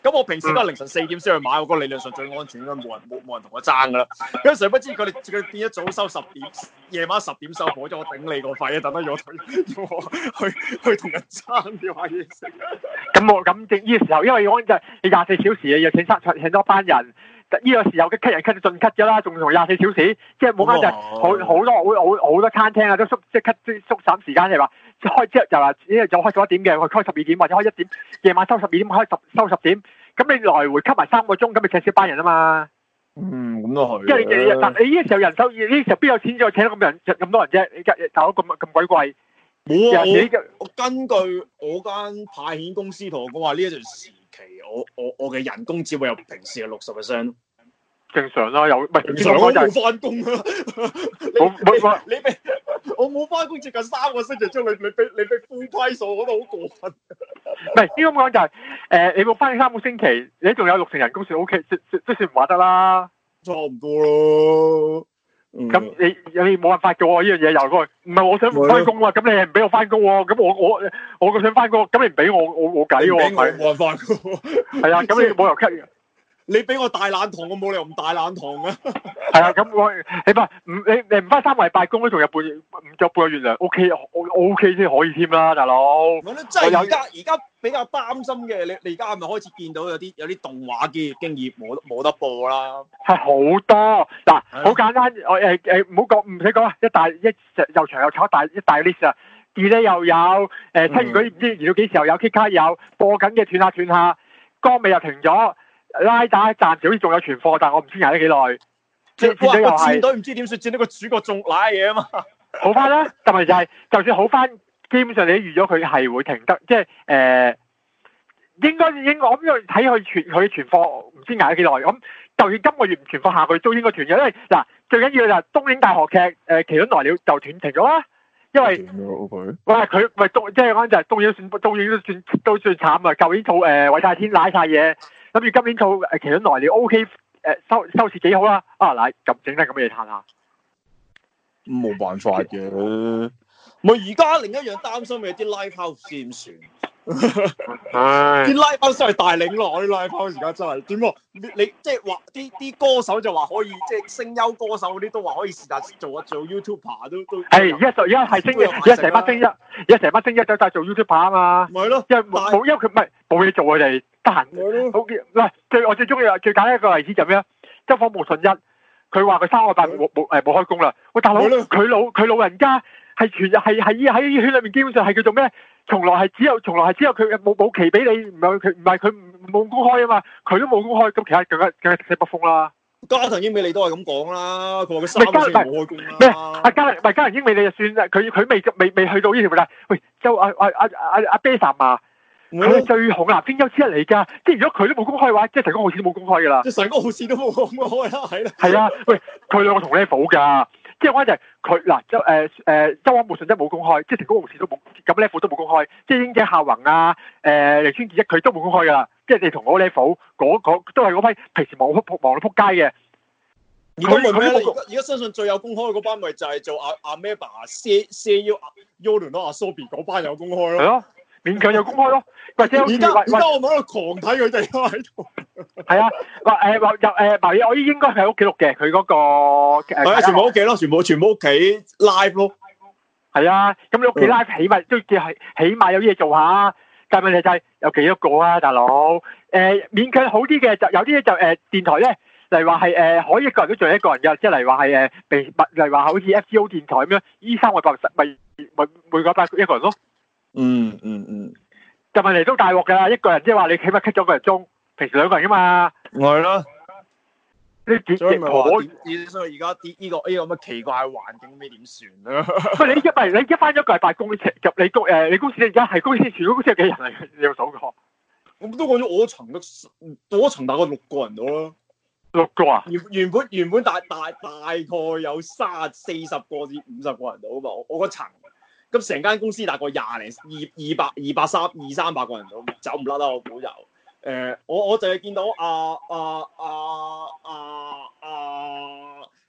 咁我平時都係凌晨四點先去買，我覺得理論上最安全，應該冇人冇冇人同我爭噶啦。咁誰不知佢哋佢變咗早收十點，夜晚十點收火咗，我頂你個肺啊！等得我要我去去同人爭啲買嘢食。 咁我咁正呢個時候，因為我就你廿四小時啊，要請三請多班人。呢個時候嘅 cut 人 cut 到盡 cut 㗎啦，仲同廿四小時，即係冇間就係好好多好好好多餐廳啊，都縮即係 cut 啲縮減時間，係話開之後就話呢個就開十一點嘅，佢開十二點或者開一點，夜晚收十二點開十收十點，咁你來回 cut 埋三個鐘，咁咪請少班人啊嘛。 嗯，咁都係。 因為你嗱你呢個時候人手，呢個時候邊有錢再請到咁人咁多人啫？你搞咁咁鬼貴。 冇啊！我我根據我間派遣公司同我講話，呢一段時期我我我嘅人工只會有平時嘅六十 percent。 正常啦，有唔係正常我冇翻工啊！ 冇冇你俾我冇翻工接近三個星期，將你你俾你俾 full price，我覺得好過分。 唔係呢咁講就係、是、誒、呃，你冇翻三個星期，你仲有六成人工算 O K，即即即算唔話得啦。 差唔多咯。 咁、嗯、你你冇辦法嘅喎，呢樣嘢又過，唔係我想翻工喎，咁你係唔俾我翻工喎，咁我我我個想翻工，咁你唔俾我，我我計喎。 我冇辦法嘅喎。 係啊，咁你冇由 cut 嘅。 你俾我大冷堂，我冇理由唔大冷堂啊！ 係啊，咁我你唔你你唔翻三個禮拜工都仲有半唔做半個月糧 ，O K O K 先可以添啦，大佬。 我覺得真係而家而家比較擔心嘅，你你而家係咪開始見到有啲有啲動畫嘅經驗冇冇得播啦？ 係好多嗱，好簡單，我誒誒唔好講，唔使講啊，一大一又長又長一大一大 list 啊 delay 又有誒，聽完嗰啲唔知延到幾時又有 K 卡有播緊嘅斷下斷下，歌尾又停咗。拉打暫時好似仲有存貨，但係我唔知捱得幾耐。 即係話個戰隊唔知點算，戰到個主角仲賴嘢啊嘛。 好翻啦，但係就係、是、就算好翻，基本上你都預咗佢係會停得，即係誒、呃、應該應該我咁樣睇佢存佢存貨，唔知捱得幾耐。咁就算今個月唔存貨，下個月都應該存嘅，因為嗱最緊要就係東映大河劇誒、呃《麒麟來了》就斷停咗啦。因為喂佢咪東即係講就係東映算東映都算都算慘啊！舊年套誒偉大天賴晒嘢。諗住今年套誒《麒麟來了》O K 誒收收視幾好啦，啊嗱咁整得咁嘅嘢嘆下， 冇辦法嘅。咪而家另一樣擔心嘅啲 live house 點算？啲 live house 真係大領落，啲 live house 而家真係點喎？你你即係話啲啲歌手就話可以，即係聲優歌手嗰啲都話可以是但做一做 YouTuber 都都係而家而家係升嘅，而家成班升一，而家成班升一走晒做 YouTuber 啊嘛， 咪係咯， 因為冇因為佢唔係冇嘢做佢哋得閒，好嘅嗱最我最中意最簡單一個例子就咩啊？周訪無信一，佢話佢三個禮拜冇冇誒冇開工啦，喂大佬佢老佢老人家係全日係係喺醫院裏面基本上係叫做咩？從來係只有，從來係只有佢冇冇期俾你，唔係佢唔係佢冇公開啊嘛，佢都冇公開，咁其他更加更加食北風啦。 加藤英美利都係咁講啦，佢話佢三個星期冇開工啦。 咩？阿加唔係加藤英美利就算啦，佢佢未未未去到呢條啦。喂，周阿阿阿阿阿 Besa 啊，佢係最紅男聲優之一嚟㗎，即係如果佢都冇公開嘅話，即係成個號市都冇公開㗎啦。 即係成個號市都冇公開啦，係啦。 係啊，喂，佢兩個同 level 㗎。即係我就係佢嗱周誒誒周安無信真冇公開，即係成個紅事都冇，咁 level 都冇公開，即係英姐夏宏啊誒瀝川智一佢都冇公開㗎啦，即係你同嗰個 level 嗰嗰都係嗰批平時忙到撲忙到撲街嘅。 而家咪咩？而家而家相信最有公開嗰班咪就係做阿阿 Meba、C C U、Yolan 咯、阿 Sobi 嗰班有公開咯。 係咯，勉強有公開咯。或者而家而家我咪喺度狂睇佢哋咯喺度。 係啊，話誒話又誒埋嘢，我應該係喺屋企錄嘅，佢嗰個係啊，全部屋企咯，全部全部屋企 live 咯。 係啊，咁你屋企 live 起碼都叫係起碼有啲嘢做下，但係問題就係有幾多個啊，大佬？誒勉強好啲嘅就有啲咧就誒電台咧，例如話係誒可以一個人都做一個人嘅，即係例如話係誒被例如話好似 F G O 電台咁樣，依三個百咪咪每個百一個人咯。 嗯嗯嗯。 就問題都大鑊㗎啦，一個人即係話你起碼 cut 咗個人鐘，平時兩個人㗎嘛。 係咯。 呢幾所以咪話我所以而家啲呢個呢個咁嘅奇怪嘅環境，咩點算啊？ 喂，你一咪你一翻咗一個禮拜工，你入你公誒你公司而家係公司全公司有幾人嚟？你有數過？ 我都講咗我層得我層大概六個人到啦。 六個啊？ 原原本原本大大大概有三四十個至五十個人到啊嘛，我我嗰層。咁成間公司大概廿零二二百二百三二三百個人到，走唔甩啦我估就。誒、呃，我我就係見到阿阿阿阿阿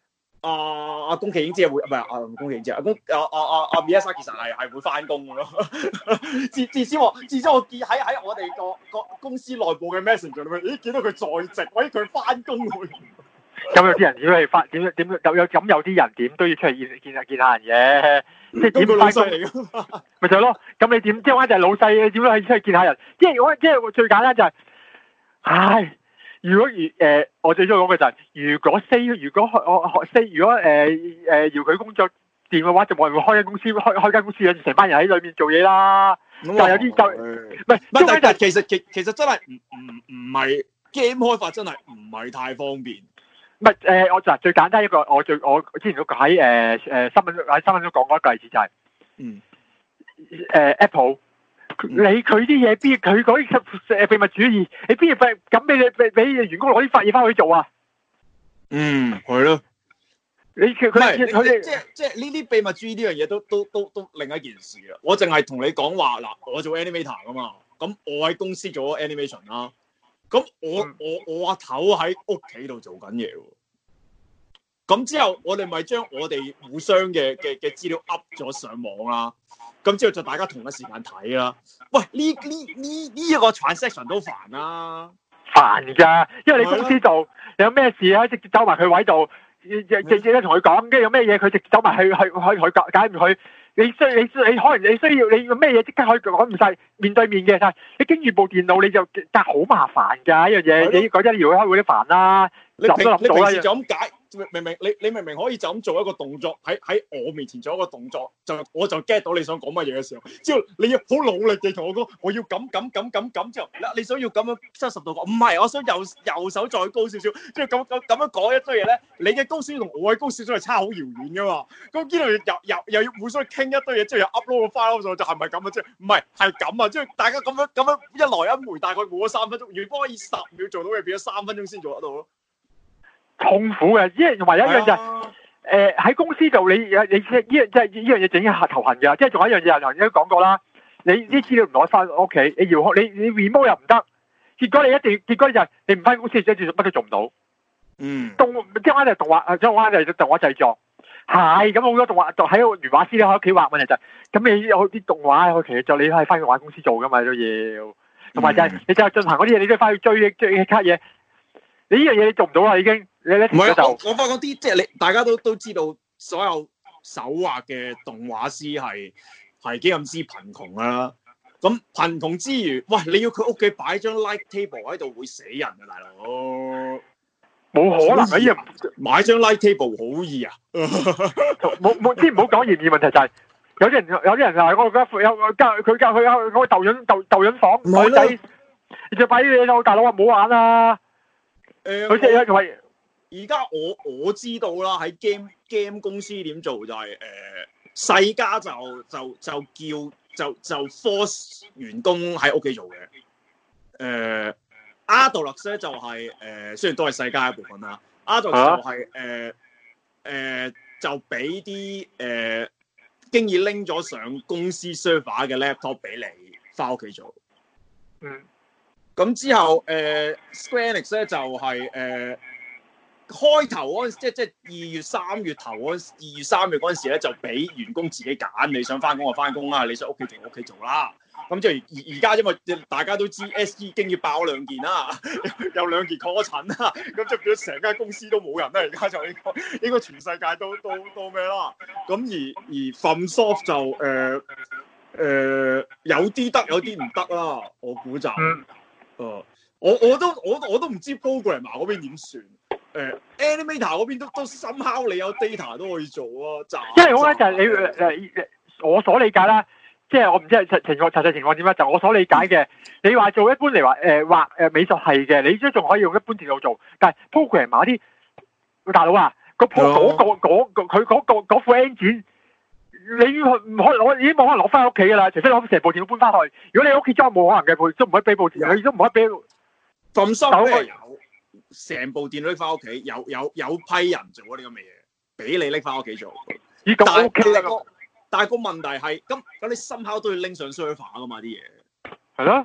阿阿宮崎英之會唔係阿宮崎英之阿宮阿阿阿阿 Miyazaki 其實係係會翻工嘅咯。至至少我至少我見喺喺我哋個個公司內部嘅 Messenger 裏面，咦見到佢在席，喂佢翻工喎。 咁有啲人點去翻點點有有咁有啲人點都要出嚟見見下見下人嘅，即係點翻工嚟㗎嘛？ 咪就係咯。咁你點即係話就係老細，你點樣去出去見下人？即係我即係最簡單就係、是，唉。如果如誒、呃，我最中意講嘅就係、是，如果 say 如果我學 say 如果誒誒要佢工作掂嘅話，就冇人會開間公司開開間公司嘅，成班人喺裏面做嘢啦。就有啲就唔係， 但係其實其其實真係唔唔唔係 game 開發真係唔係太方便。 唔係誒，我就最簡單一個，我最我之前都喺誒誒新聞喺新聞都講過一個例子就係、是，嗯誒、呃、Apple。你佢啲嘢邊佢嗰啲誒秘密主義，你邊嘢咁俾你俾俾員工攞啲發嘢翻去做啊？ 嗯，係咯。 你佢佢佢哋即係即係呢啲秘密主義呢樣嘢都都都都另一件事啦。我淨係同你講話嗱，我做 animator 噶嘛，咁我喺公司做咗 animation 啦，咁我、嗯、我我阿頭喺屋企度做緊嘢喎。咁之後我哋咪將我哋互相嘅嘅嘅資料 up 咗上網啦。咁之後就大家同一時間睇啦。喂，呢呢呢呢一個 transaction 都煩啦、啊， 煩㗎，因為你公司做你有咩事啊，直接走埋佢位度，直直接同佢講，跟住有咩嘢佢直接走埋去去去去解解唔佢。你需你你，你可能你需要你咩嘢即刻可以講唔晒面對面嘅，但係你經住部電腦你就隔好麻煩㗎一樣嘢。你講真，如果開會都煩啦，諗都諗到啦。 你平時就咁解。明明你你明明可以就咁做一個動作喺喺我面前做一個動作，就我就 get 到你想講乜嘢嘅時候，之後你要好努力地同我講，我要咁咁咁咁咁之後，你想要咁樣七十度角，唔係，我想右右手再高少少，之後咁咁咁樣講一堆嘢咧，你嘅高燒同我嘅高燒都係差好遙遠噶嘛，咁呢度又又又要互相傾一堆嘢，之後又 upload 個 file 就係咪咁啊？即係唔係係咁啊？即係大家咁樣咁樣一來一回，大概冇咗三分鐘，如果可以十秒做到嘅，變咗三分鐘先做得到咯。 痛苦嘅，因為唯有一樣就係誒喺公司度，你你呢樣即係呢樣嘢整一下頭痕㗎。即係仲有一樣嘢，頭先都講過啦。你啲資料唔攞翻屋企，你遙控你你 remote 又唔得，結果你一定結果就係你唔翻公司，即係乜都做唔到。嗯，動即係啱就動畫，即係啱就動畫製作係咁好多動畫，就喺個原畫師咧喺屋企畫問題就係、是、咁你有啲動畫其實就你係翻去畫公司做㗎嘛都要，同埋就係、是、你就係進行嗰啲嘢，你都翻去追追卡嘢。你呢樣嘢你做唔到啦，已經。你咧唔係我我發覺啲即係你大家都都知道，所有手畫嘅動畫師係係幾咁之貧窮㗎啦。咁貧窮之餘，喂，你要佢屋企擺張 light table 喺度會死人㗎，大佬。 冇可能啊！依樣買張 light table 好易啊！ 冇冇先唔好講嫌疑問題就係、是、有啲人有啲人話我家有家佢家佢有個豆潤豆豆潤房海仔，你就擺啲嘢度，大佬話唔好玩啊！誒，佢即係佢係。 而家我我知道啦，喺 game game 公司點做就係、是、誒、呃、世家就就就叫就就 force 員工喺屋企做嘅。誒 Ardolux 咧就係、是、誒、呃、雖然都係世家一部分啦 Ardolux 就係誒誒就俾啲誒經已拎咗上公司 server 嘅 laptop 俾你翻屋企做。嗯。咁之後誒、呃、Square Enix 咧就係、是、誒。呃開頭嗰陣時，即即二月三月頭嗰陣，二月三月嗰陣時咧，就俾員工自己揀，你想翻工就翻工啦，你想屋企做屋企做啦。咁即係而而家因為大家都知 S E 經已爆咗兩件啦，有兩件確診啦，咁就變咗成間公司都冇人啦。而家就應該應該全世界都都都咩啦？咁而而 FromSoft 就誒誒、呃呃、有啲得，有啲唔得啦。我估就，嗯，呃、我我都我我都唔知 programmer 嗰邊點算。誒 animator 嗰邊都都深敲你有 data 都可以做啊， 因為我咧就係你誒我所理解啦，即係我唔知係情況實際情況點樣，就我所理解嘅，你話做一般嚟話誒畫誒美術係嘅，你都仲可以用一般電腦做，但係 programmer 啲大佬啊，嗰個嗰個嗰個佢嗰個嗰副 engine，你唔可以攞，已經冇可能攞翻屋企㗎啦，除非攞成部電腦搬翻去。如果你屋企裝冇可能嘅，部都唔可以俾部電腦，你都唔可以俾咁收。成部電腦拎翻屋企，有有有批人做嗰啲咁嘅嘢，俾你拎翻屋企做。 咦咁 OK 啦， 但係個問題係，咁咁你深烤都要拎上 server 噶嘛啲嘢。 係咯。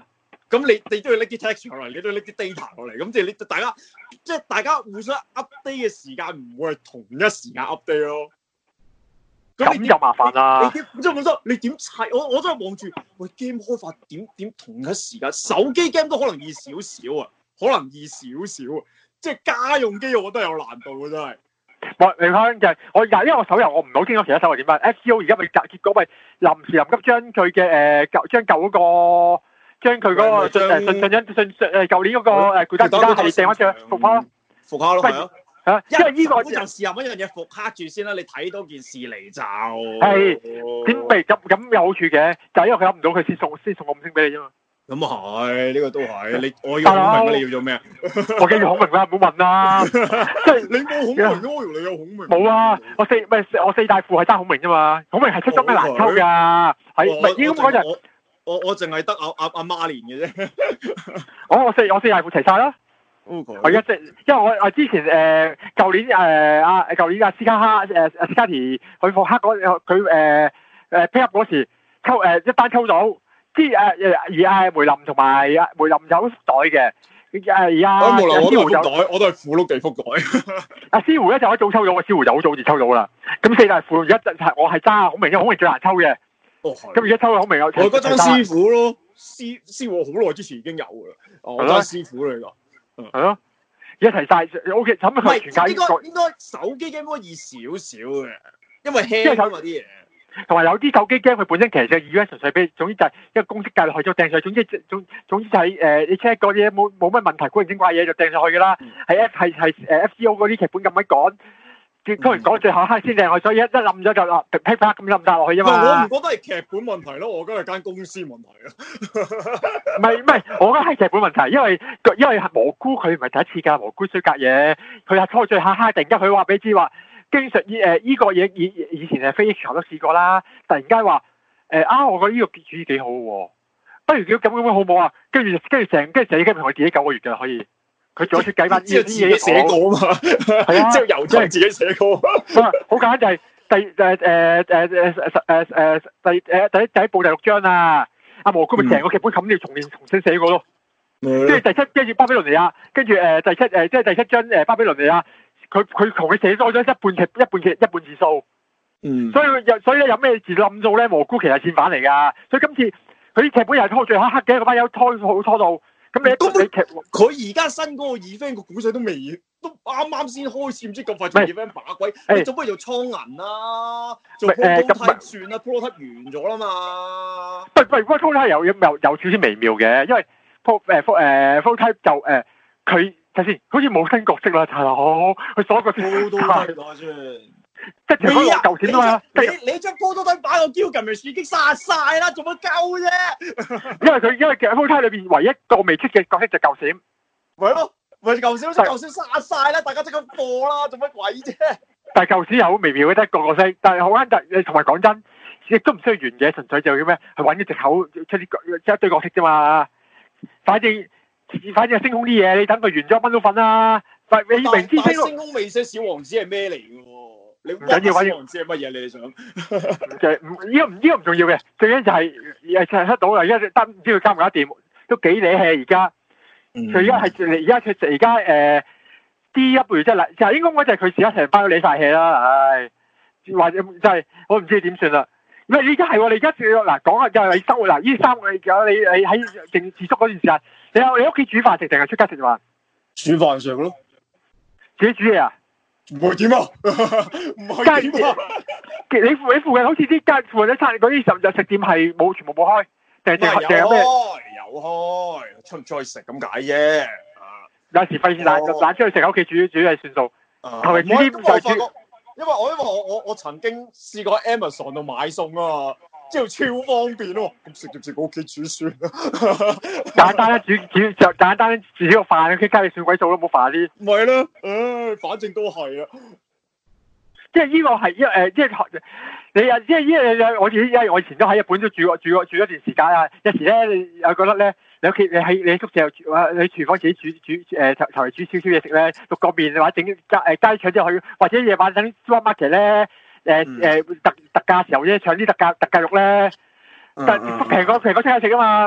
咁你你都要拎啲 text 落嚟，你都要拎啲 data 落嚟，咁即係你大家即係大家互相 update 嘅時間唔會係同一時間 update 咯。 咁就麻煩啦。 你點即係本身你點砌？我我真係望住喂 game 開發點點同一時間，手機 game 都可能易少少啊，可能易少少啊，即係家用機我覺得有難度啊，真係。 我你睇就係我因為我手遊我唔好經過其他手遊點辦 ？F C O 而家咪結果咪臨時臨急將佢嘅誒舊將舊嗰個將佢嗰個誒上上上上誒舊年嗰個誒巨單巨單係掟翻上復刻咯， 復刻咯，係啊。 係啊，因為呢個就試下揾一樣嘢復刻住先啦。你睇到件事嚟就係點未咁咁有好處嘅，就係因為佢諗唔到佢先送先送個五星俾你啫嘛。 咁啊係，呢個都係你我要孔明，你要做咩啊？ 我梗要孔明啦，唔好問啦。即係你冇孔明咯，我以為你有孔明。 冇啊，我四咪我四大副係爭孔明啫嘛，孔明係出咗咩難抽㗎？係唔係應該嗰陣？ 我我淨係得阿阿阿媽連嘅啫。 我我四我四大副齊晒啦。我一隻，因為我我之前誒舊年誒阿舊年阿斯卡哈誒阿斯卡提佢復刻嗰佢誒誒 pick up 嗰時抽誒一單抽到，之誒誒而阿梅林同埋阿梅林有袋嘅，誒而家阿梅林我都係福袋， 我都係附碌地福袋。阿師傅咧就一早抽到，阿師傅就好早就抽到啦。咁四大副而家係我係揸孔明，因為孔明最難抽嘅。 哦， 咁而家抽到孔明，我嗰張師傅咯，師師傅好耐之前已經有噶啦，我揸師傅嚟㗎。 係咯，一齊晒 O K，咁佢全界應該應該手機 game 應該易少少嘅，因為輕啊嘛啲嘢。 同埋有啲手機 game 佢本身其實就已經純粹俾，總之就係一個公式計落去就掟上去，總之總總之就係誒你 check 嗰啲嘢冇冇乜問題，古靈精怪嘢就掟上去㗎啦。係 F 係係誒 F C O 嗰啲劇本咁樣講。當然講最後一刻先掟去，所以一一冧咗就啦，噼啪咁冧晒落去啫嘛。 我唔覺得係劇本問題咯，我覺得係間公司問題啊。 唔係唔係，我覺得係劇本問題，因為因為蘑菇佢唔係第一次㗎，蘑菇衰格嘢，佢係拖最後一刻，突然間佢話俾你知話，經常依誒依個嘢以以前係飛 H 球都試過啦，突然間話誒啊，我覺得呢個主意幾好喎，不如叫咁咁樣好唔好啊？跟住跟住成跟住成隻 game 我自己九個月㗎可以。佢仲有設計翻呢啲嘢寫稿啊嘛，係啊，之後由真係自己寫稿。 好簡單就係第誒誒誒誒誒誒誒第誒第一第一部第六章啊，阿蘑菇咪成個劇本冚要重練重新寫過咯。跟住第七跟住巴比倫尼亞，跟住誒第七誒即係第七章誒巴比倫尼亞，佢佢同佢寫多咗一半劇一半劇一半字數。嗯。所以有所以咧有咩字冧到咧，蘑菇其實係戰犯嚟㗎。所以今次佢啲劇本又係拖最後一刻嘅，嗰班友拖好拖到。咁你你劇佢而家新嗰個 event 個古仔都未，都啱啱先開始，唔知咁快做 event 把鬼，你做乜要倉銀啦？做 prototype 算啦 ，prototype 完咗啦嘛。 不不，不過 prototype 有有有少少微妙嘅，因為 pro 誒 pro 誒 prototype 就誒佢睇先，好似冇新角色啦，大佬，佢所有角色都都先。 即係嗰個舊錢啊嘛！ 你你將波多燈擺個焦撳咪已經殺晒啦，做乜鳩啫？ 因為佢因為其實 prototype 裏邊唯一一個未出嘅角色就舊閃， 咪咯，咪舊閃舊閃殺晒啦，大家即刻播啦，做乜鬼啫？ 但係舊閃又好微妙嘅，得個個聲，但係好啱就你同埋講真，亦都唔需要完嘅，純粹就叫咩？係揾啲藉口出啲一堆角色啫嘛。反正反正係星空啲嘢，你等佢完咗蚊都瞓啦。你明知星星空未寫小王子係咩嚟嘅？你唔緊要，反正唔知係乜嘢，你哋想就係唔呢個唔呢個唔重要嘅，最緊就係誒出出到啦，而家得唔知佢加唔加掂，都幾理氣而家。佢而家係而家佢而家誒 D 一倍即係嗱，就係應該講就係佢而家成班都理晒氣啦，唉，或者就係我唔知點算啦。唔係你而家係喎，你而家嗱講下就係你生活嗱，呢三個有你你喺靜自宿嗰段時間，你有你屋企煮飯食定係出街食飯？ 煮飯食咯， 自己煮嘢啊？ 唔係點啊？唔係點啊？ 你附你附近好似啲街附近啲餐嗰啲十日食店係冇全部冇開，定係淨係咩？ 有開，出唔出去食咁解啫。 有時費事懶懶出去食，喺屋企煮煮係算數。係咪煮啲就煮？ 因為我因為我我我曾經試過喺 Amazon 度買餸啊，之後超方便咯。咁食唔食屋企煮算啦？ 簡單啦，煮煮就簡單煮個飯，佢加你算鬼數都冇煩啲。 唔係啦，唉，反正都係啊。 即係呢個係一誒，即係你啊，即係呢個我自己，因為我以前都喺日本都住過住過住咗段時間啊。有時咧，你又覺得咧，你屋企你喺你宿舍又煮，你廚房自己煮煮誒頭頭嚟煮少少嘢食咧，淥個麵或者整加誒雞腸之後去，或者夜晚等 supermarket 咧誒誒特特價時候咧搶啲特價特價肉咧，但平過平過出街食啊嘛。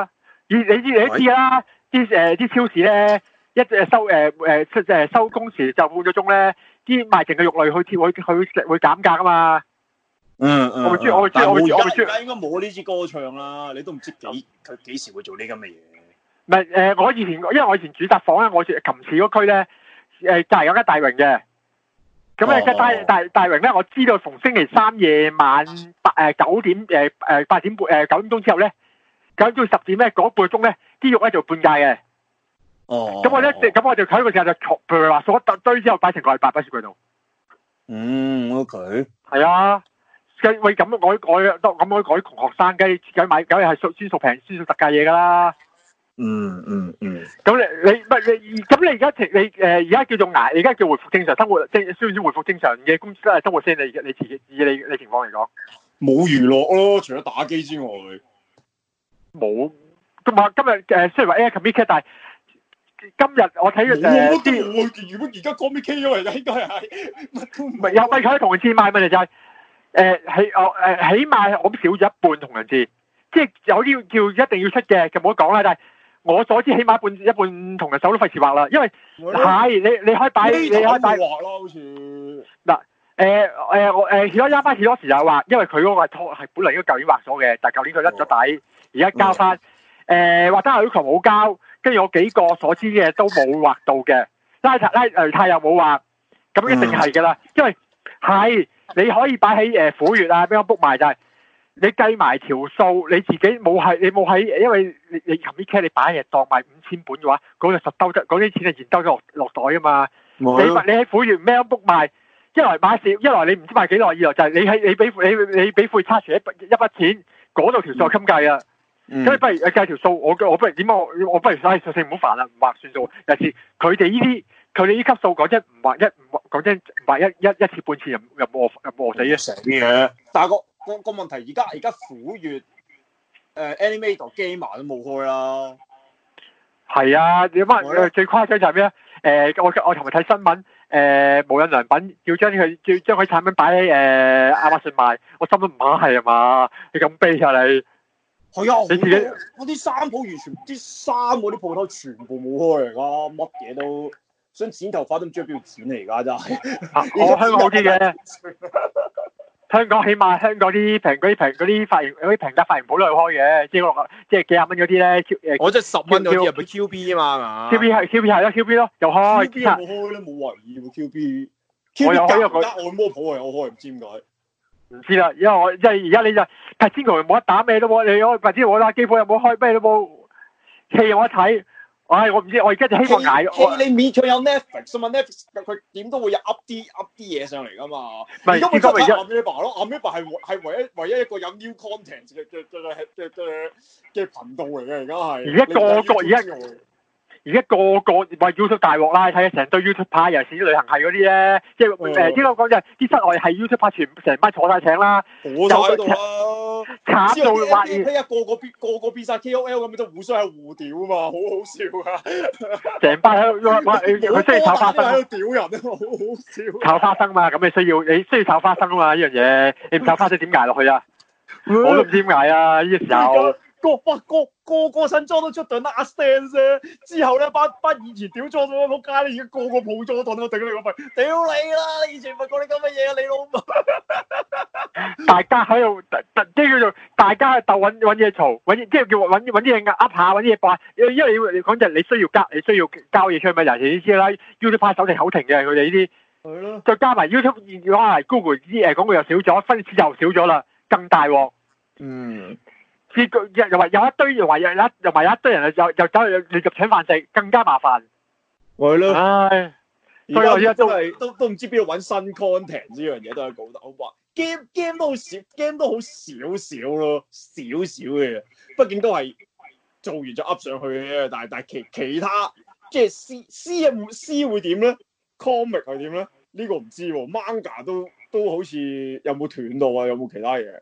你你知你都知啦，啲誒啲超市咧一誒收誒誒即係收工時就半個鐘咧，啲賣剩嘅肉類去貼去去會減價噶嘛。 嗯嗯。 我會知我會知我會知我會知。 而家應該冇呢支歌唱啦，你都唔知幾佢幾時會做呢咁嘅嘢。 唔係誒，我以前因為我以前住宅房咧，我住琴池嗰區咧誒就係有間大榮嘅。咁咧間大大大榮咧，我知道逢星期三夜晚八誒九點誒誒八點半誒九點鐘之後咧，九點鐘十點咧嗰半個鐘咧，啲肉咧就半價嘅。 哦。 咁我咧咁我就喺個時候就譬如話數一堆之後擺成個禮拜擺雪櫃度。 嗯 ，OK。 係啊，喂咁我我咁我改窮學生雞梗買梗係屬算屬平算屬特價嘢㗎啦。 嗯嗯嗯。 咁你你唔係你咁你而家你誒而家叫做捱，而家叫回復正常生活，即係需唔需要回復正常嘅公司生活先？你你自己以你你情況嚟講， 冇娛樂咯，除咗打機之外， 冇。咁啊，今日誒雖然話 Air Comic， 但係今日我睇嘅誒啲， 如果而家 Comic K 因為應該係乜都唔係有咪佢同人誌賣問題就係誒係我誒起碼我少咗一半同人誌，即係有啲叫一定要出嘅，就冇得講啦，但係。我所知起碼一半一半同人手都費事畫啦，因為係你你可以擺你可以擺畫啦，好似嗱誒誒我誒 Hiroyama Hiroshi 有畫，因為佢嗰個係係本嚟應該舊年畫咗嘅，但係舊年佢甩咗底，而家交翻誒畫得係 Uko 冇交，跟住我幾個所知嘅都冇畫到嘅，拉拉雷太又冇畫，咁一定係㗎啦，因為係你可以擺喺誒虎穴啊，俾我 book 埋就係。你計埋條數，你自己冇係你冇喺，因為你你琴啲 K 你擺一日當賣五千本嘅話，嗰個實兜得，嗰啲錢係現兜咗落落袋啊嘛。你你喺虎穴咩 book 賣，一來買少，一來你唔知賣幾耐，二來就係你喺你俾你你俾副差傳一筆一筆錢，嗰度條數襟計啊。咁你不如你計條數，我我不如點我我不如唉，索性唔好煩啦，唔畫算數。尤其是佢哋呢啲佢哋呢級數講真唔畫一唔講真唔畫一一一次半次又又餓又餓死嘅成嘅。但係個個個問題而家而家虎穴誒 Animator Gamer 都冇開啦。 係啊，你乜最誇張就係咩咧？誒，我我琴日睇新聞，誒無印良品要將佢要將佢產品擺喺誒亞馬遜賣，我心都唔嚇係啊嘛！你咁悲啊你？ 係啊， 你自己嗰啲衫鋪完全啲衫嗰啲鋪頭全部冇開嚟㗎，乜嘢都想剪頭髮都唔知去邊度剪嚟㗎，真係。 我香港好啲嘅。香港起碼香港啲平嗰啲平嗰啲髮型嗰啲平價髮型鋪都有開嘅，即係我即係幾廿蚊嗰啲咧，誒我即係十蚊嗰啲入去 Q B 啊嘛，係嘛 ？Q B 係 Q B 係咯 Q B 咯，又開。 Q B 有冇開咧？冇懷疑喎 Q B。 我有開個按摩鋪係有開，唔知點解。 唔知啦，因為我即係而家你就拍天橋冇得打咩都冇，你我或者我打機鋪有冇開咩都冇，戲我一睇。唉，我唔知，我而家就希望捱。 戲你勉強有 Netflix 啊嘛 ，Netflix 佢點都會有 up 啲 up 啲嘢上嚟噶嘛。而家咪出咗 Amoeba 咯 ，Amoeba 係係唯一唯一一個有 new content 嘅嘅嘅嘅嘅嘅頻道嚟嘅，而家係。 而家個個而家而家個個話 YouTube 大鑊啦，睇下成堆 YouTube 派，尤其是旅行系嗰啲咧，即係誒應該講就係啲室外係 YouTube 派，全成班坐晒艇啦， 坐晒喺度啦。 慘到話睇下個個變個個變晒 K O L 咁樣，都互相係互屌啊嘛，好好笑噶。 成班喺度，佢需要炒花生喺度屌人啊，好好笑。 炒花生嘛，咁你需要你需要炒花生啊嘛，呢樣嘢你唔炒花生點捱落去啊？我都唔知點捱啊！呢個時候。 個哇個個個新裝都出對 last dance 啫，之後咧班班以前屌裝咗仆街，而家個個冇裝當我頂你個肺，屌你啦！以前唔係講你咁嘅嘢啊，你老母！ 大家喺度即係叫做大家喺度鬥揾揾嘢嘈，揾即係叫揾揾啲嘢噏下，揾啲嘢播下，因為你講就係你需要交，你需要交嘢出去咪？尤其你知啦 ，YouTube 派手停口停嘅佢哋呢啲， 係咯， 再加埋 YouTube 哇 Google 啲誒廣告又少咗，分子又少咗啦，更大鑊。 嗯。 又又話有一堆，又話有一又話有一堆人又又走去入請飯食，更加麻煩。 係咯， 唉，所以我而家都係都都唔知邊度揾新 content 呢樣嘢都係講得好話 game game 都好少 game 都好少少咯，少少嘅，畢竟都係做完就 up 上去嘅，但係但係其其他即係 C C 啊 C 會點咧 ？comic 係點咧？呢、呢個唔知喎 ，manga 都都好似有冇斷到啊？有冇其他嘢？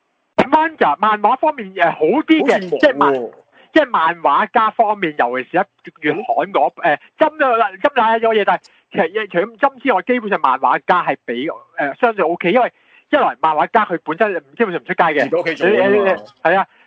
manga 漫畫方面誒好啲嘅，即係漫即係漫畫家方面，尤其是一月刊嗰誒針啊針奶咗嘢，但係其實除咗針之外，基本上漫畫家係比誒、呃、相對 O K，因為一來漫畫家佢本身基本上唔出街嘅， 自己屋企做啊嘛， 係啊，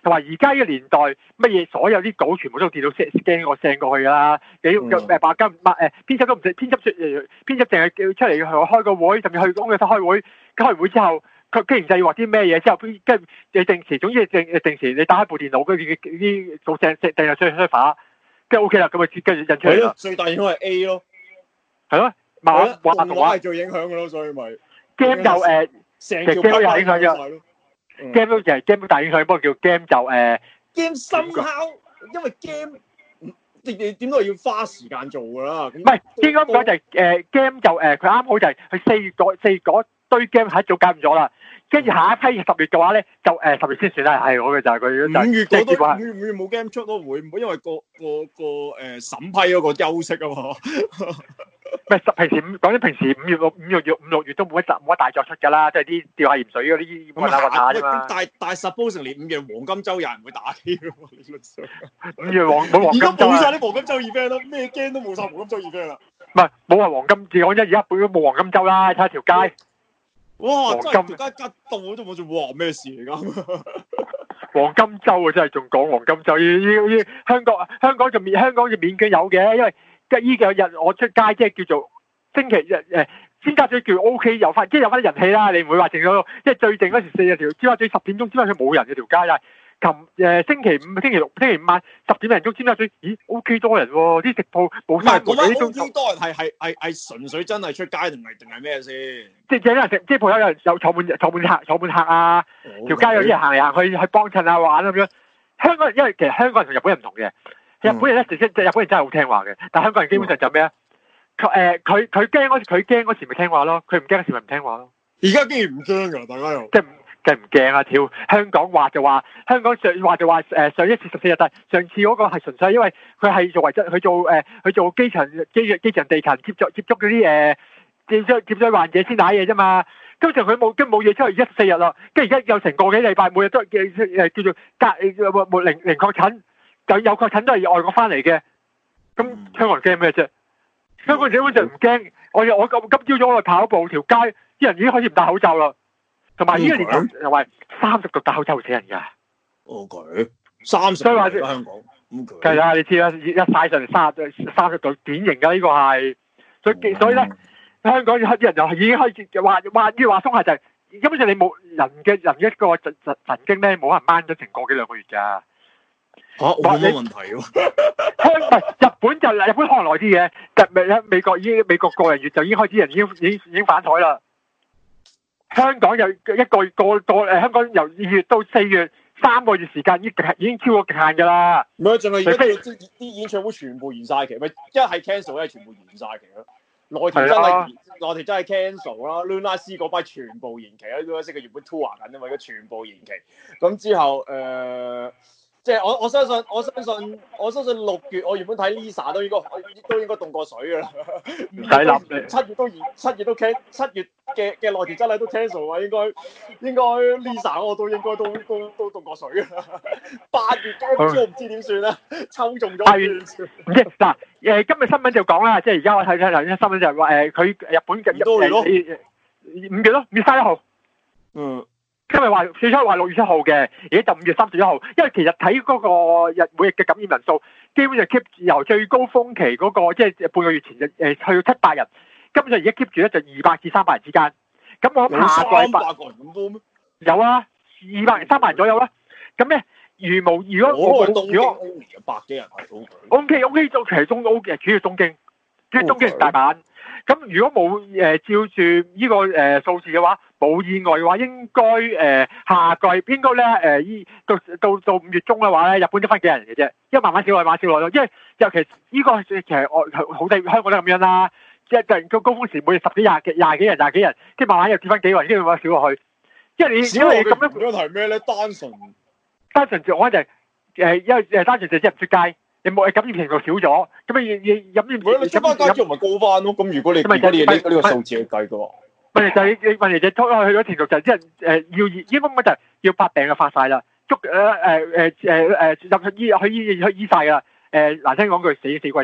同埋而家呢個年代，乜嘢所有啲稿全部都電腦 scan 過 send 過去㗎啦。你誒白金乜誒編輯都唔使編輯出誒編輯，淨係叫出嚟開個會，甚至去公嘅室開會。開完會之後，佢既然就要畫啲咩嘢之後，跟住你定時，總之定定時你打開部電腦，跟住啲做正正定入出去 server，跟住 OK 啦，咁咪跟住印出嚟啦。 最大影響係 A 咯， 係咯，漫畫畫動畫係最影響嘅咯，所以咪 game 就誒成條 game 有影響嘅啫。game 都就係 game 都大影響，不過叫 game 就誒 game somehow，因為 game 你你點都係要花時間做㗎啦。 唔係應該咁講就係誒 game 就誒佢啱好就係佢四月嗰四月嗰堆 game 係一早搞掂咗啦，跟住下一批十月嘅話咧就誒十月先算啦，係我嘅就係佢五月嗰堆係五月五月冇 game 出都會，因為個個個誒審批嗰個休息啊嘛。 唔係平時五講緊平時五月六五六月五六月都冇乜冇乜大作出㗎啦，即係啲吊下鹽水嗰啲混下混下啫嘛。 但係但係 suppose 連五月黃金週有人會打機㗎嘛？理論上五月黃冇黃金而家週啊！ 冇曬啲黃金週 event 啦，咩 game 都冇曬黃金週 event 啦。 唔係冇話黃金，講真而家本都冇黃金週啦，睇下條街。 哇！ 黃金真係條街吉到我都冇做，哇咩事嚟㗎？ 黃金週啊，真係仲講黃金週，要要要香港香港就免香港就勉強有嘅，因為即係依幾日我出街即係叫做星期日誒，尖沙咀叫 O K 有翻，即係有翻啲人氣啦。你唔會話剩咗，即係最靜嗰時四日條尖沙咀十點鐘，尖沙咀冇人嘅條街啊。琴誒星期五、星期六、星期五晚十點零鐘尖沙咀，咦 O K 多人喎，啲食鋪冇唔係閂門嗰啲嗰都班多人係係係係純粹真係出街定係定係咩先？ 即係有人食，即係鋪頭有人有坐滿坐滿客坐滿客啊。條街有啲人行嚟行去去幫襯啊玩咁樣。香港人因為其實香港人同日本人唔同嘅，日本人咧就即係日本人真係好聽話嘅，但係香港人基本上就咩啊？佢誒佢佢驚嗰時佢驚嗰時咪聽話咯，佢唔驚嗰時咪唔聽話咯。 而家竟然唔驚㗎，大家又即係梗係唔驚啊！屌香港話就話香港上話就話誒上一次十四日，但係上次嗰個係純粹因為佢係做為質佢做誒佢做機場機機場地勤接觸接觸嗰啲誒接觸接觸患者先打嘢啫嘛。根本上佢冇跟冇嘢出去一四日啦，跟住而家有成個幾禮拜每日都誒誒叫做隔誒冇零零確診，就有確診都係外國翻嚟嘅。咁香港人驚咩啫？香港人基本上唔驚。我我今今朝早我去跑步，條街啲人已經開始唔戴口罩啦。同埋呢個年代又話三十度戴口罩會死人㗎。 O K，三十所以話香港， 係啊，你知啦，一曬上嚟三十三十度典型㗎呢個係。所以所以咧，香港啲人就已經開始話話越話鬆下就係根本上你冇人嘅人一個神神神經咧，冇人掹咗成個幾兩個月㗎。 嚇，我冇乜問題喎。 香唔係日本就日本可能耐啲嘅，就美美國已經美國個人月就已經開始人已經已經已經反台啦。香港有一個月個個誒香港由二月到四月三個月時間已經已經超過極限㗎啦。 唔係，淨係而家啲啲演唱會全部延晒期，咪一係 cancel，一係全部延晒期咯。內地真係內地真係 cancel 啦 ，Luna C 嗰班全部延期啦，Luna C 佢原本 tour 緊啊嘛，而家全部延期。咁之後誒。呃即係我我相信我相信我相信六月我原本睇 Lisa 都應該都應該凍過水㗎啦， 唔使諗， 七月都延七月都 can 七月嘅嘅內地真係都 cancel 啊，應該應該 Lisa 嗰個都應該都都都凍過水㗎啦。八月嘅唔知我唔知點算啦，抽中咗。八月唔知嗱誒今日新聞就講啦，即係而家我睇睇頭先新聞就係話誒佢日本嘅多咯， 五月咯，五月三十一號。 嗯。 今日話最初話六月七號嘅，而家就五月三十一號。因為其實睇嗰個日每日嘅感染人數，基本上 keep 由最高峰期嗰、那個即係、就是、半個月前就誒去到七百人，根本上而家 keep 住咧就二百至三百人之間。咁我諗下個禮拜三百個人咁多咩？ 有啊，二百三百人左右啦。咁咧如無如果我如果百幾人係 O K O K 就其實中 O K 主要東京，即係東京大阪。咁如果冇誒、呃、照住呢、這個誒、呃、數字嘅話，冇意外嘅話，應該誒、呃、下個月應該咧誒依到到到五月中嘅話咧，日本得翻幾人嘅啫，因為慢慢少落，慢慢少落咯。因為尤其呢個其實我好似香港都咁樣啦，即係突然個高峰時每日十幾廿幾廿幾人廿幾人，跟住慢慢又跌翻幾個人，跟住慢慢少落去。因為你因為你咁樣原因係咩咧？單純單純就我就係誒，因為誒單純就即係唔出街。你冇感染程度少咗，咁你你飲完唔係你出翻街之後咪高翻咯？咁如果你如果你呢呢個數字去計嘅話， 問題就係你問題就拖去咗程度就係即係誒要應該乜就係要發病嘅發晒啦，捉誒誒誒誒誒入去醫去醫去醫晒啦，誒難聽講句死死鬼晒啦，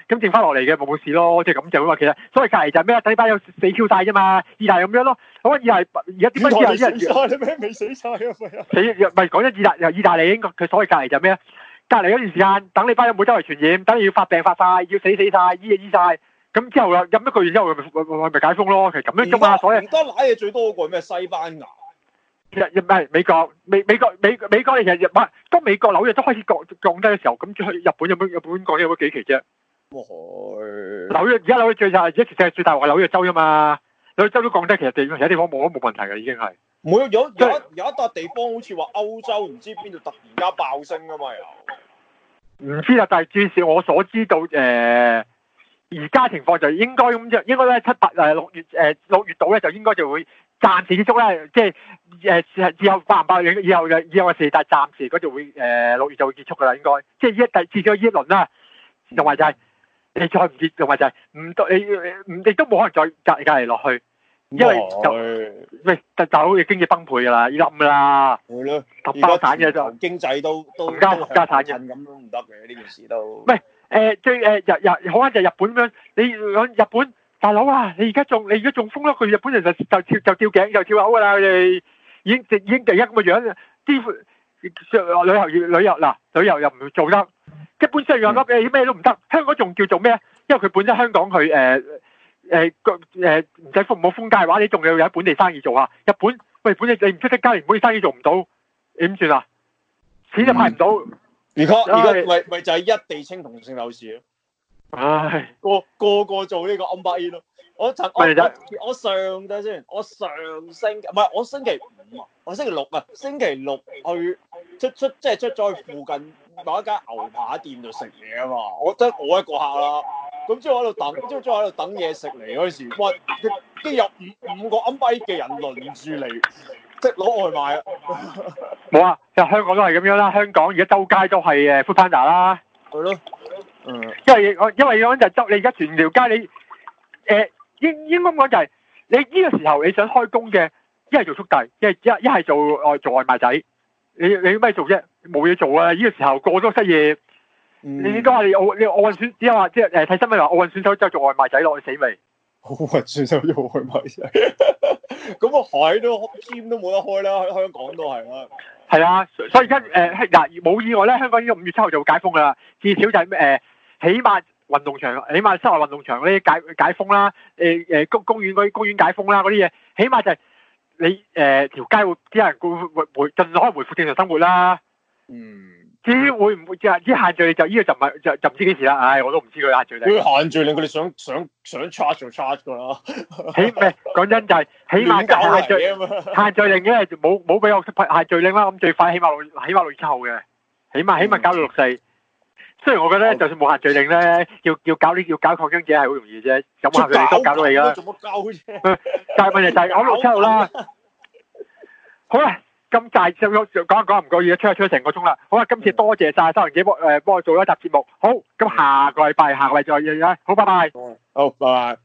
咁剩翻落嚟嘅冇事咯，即係咁就咁啊。其實所謂隔離就係咩啊？底班有死 Q 晒啫嘛，意大利咁樣咯。咁啊，意大利而家點解意大利死晒你咩？未死晒啊？咪啊！ 死唔係講緊意大又意大利應該佢所謂隔離就係咩啊？隔離嗰段時間，等你班友冇周圍傳染，等你要發病發晒，要死死晒，醫就醫晒。咁之後啦，飲一個月之後咪咪咪解封咯。其實咁樣啫嘛，所以而家揦嘢最多嗰個係咩？西班牙。 日日唔係美國，美美國美美國其實日唔係，當美國紐約都開始降降低嘅時候，咁去日本有冇日本降咗有幾期啫？紐約而家紐約最大，而家其實係最大話紐約州啫嘛，紐約州都降低，其實地其他地方冇都冇問題嘅已經係。 冇有有有一有一笪地方好似話歐洲唔知邊度突然間爆升噶嘛又。 唔知啊，但係至少我所知道誒。呃而家情況就應該咁，就應該咧七八誒六月誒六月度咧就應該就會暫時結束咧，即係誒以後爆唔爆以後嘅以後嘅事，但係暫時嗰度會誒六月就會結束㗎啦，應該即係依一第至少依一輪啦，同埋就係你再唔結，同埋就係唔到你唔亦都冇可能再隔隔離落去，因為就喂就就好似經濟崩潰㗎啦，要冧㗎啦， 係咯， 揼包散嘅就經濟都都家家產嘅咁都唔得嘅呢件事都。 唔係。誒、呃、最誒日日好啱就日本咁樣，你講日本大佬啊，你而家仲你而家中風咯，佢日本人就就跳就吊頸就跳樓㗎啦，佢哋已經已經第一咁嘅樣，啲旅遊業旅遊嗱旅遊又唔做得，一般商業又乜咩都唔得，香港仲叫做咩？因為佢本身香港佢誒誒個誒唔使封冇封街嘅話，你仲要有本地生意做下。日本喂本地你唔出得街，連本地生意做唔到，點算啊？錢就派唔到。嗯而家而家咪咪就係一地青同聖鬥士咯， 唉， 個個個做呢個 number eight 咯。我曾我我上睇先，我上星唔係我星期五啊，我星期六啊，星期六去出出即係出咗去附近某一間牛扒店度食嘢啊嘛，我得我一個客啦，咁之後喺度等，之後之後喺度等嘢食嚟嗰時，哇，跟住有五五個 number eight 嘅人輪住嚟。即係攞外賣啊！ 冇啊，就香港都係咁樣啦。香港而家周街都係誒 foodpanda 啦。 係咯。嗯。 因為我因為咁就周你而家全條街你誒應應該講就係你呢個時候你想開工嘅，一係做速遞，一係一一係做外做外賣仔。你你咩做啫？冇嘢做啊！呢個時候個個都失業。嗯、你應該話你奧你奧運選只係話即係誒睇新聞話奧運選手就做外賣仔落去死未？ 奧運選手做外賣仔。咁個海都 gym 都冇得開啦，喺香港都係啦。 係啊，所以而家誒嗱冇意外咧，香港呢個五月七號就會解封噶啦。至少就係、是、誒、呃，起碼運動場，起碼室內運動場嗰啲解解封啦。誒、呃、誒公公園嗰啲公園解封啦，嗰啲嘢，起碼就係你誒、呃、條街會啲人會會會盡可能回復正常生活啦。嗯。至於會唔會即係啲限聚就呢個就唔係就就唔知幾時啦。唉，我都唔知佢限聚令。 佢限聚令佢哋想想想 charge 就 charge 噶啦。 起咩？講真就係起碼就限聚限聚令嘅冇冇俾我限聚令啦。咁最快起碼六起碼六月七號嘅，起碼起碼搞到六四。雖然我覺得就算冇限聚令咧，要要搞呢要搞擴張者係好容易啫。有冇限聚令都搞到你啦。 做乜搞啫？ 但係問題就係我六七號啦。好啦。咁大就講講講唔過嘢，出一出成個鐘啦。好啦，今次多謝晒收人幾幫誒幫我做咗一集節目。好，咁下個禮拜下個禮拜再約啦。好，拜拜。 好，拜拜。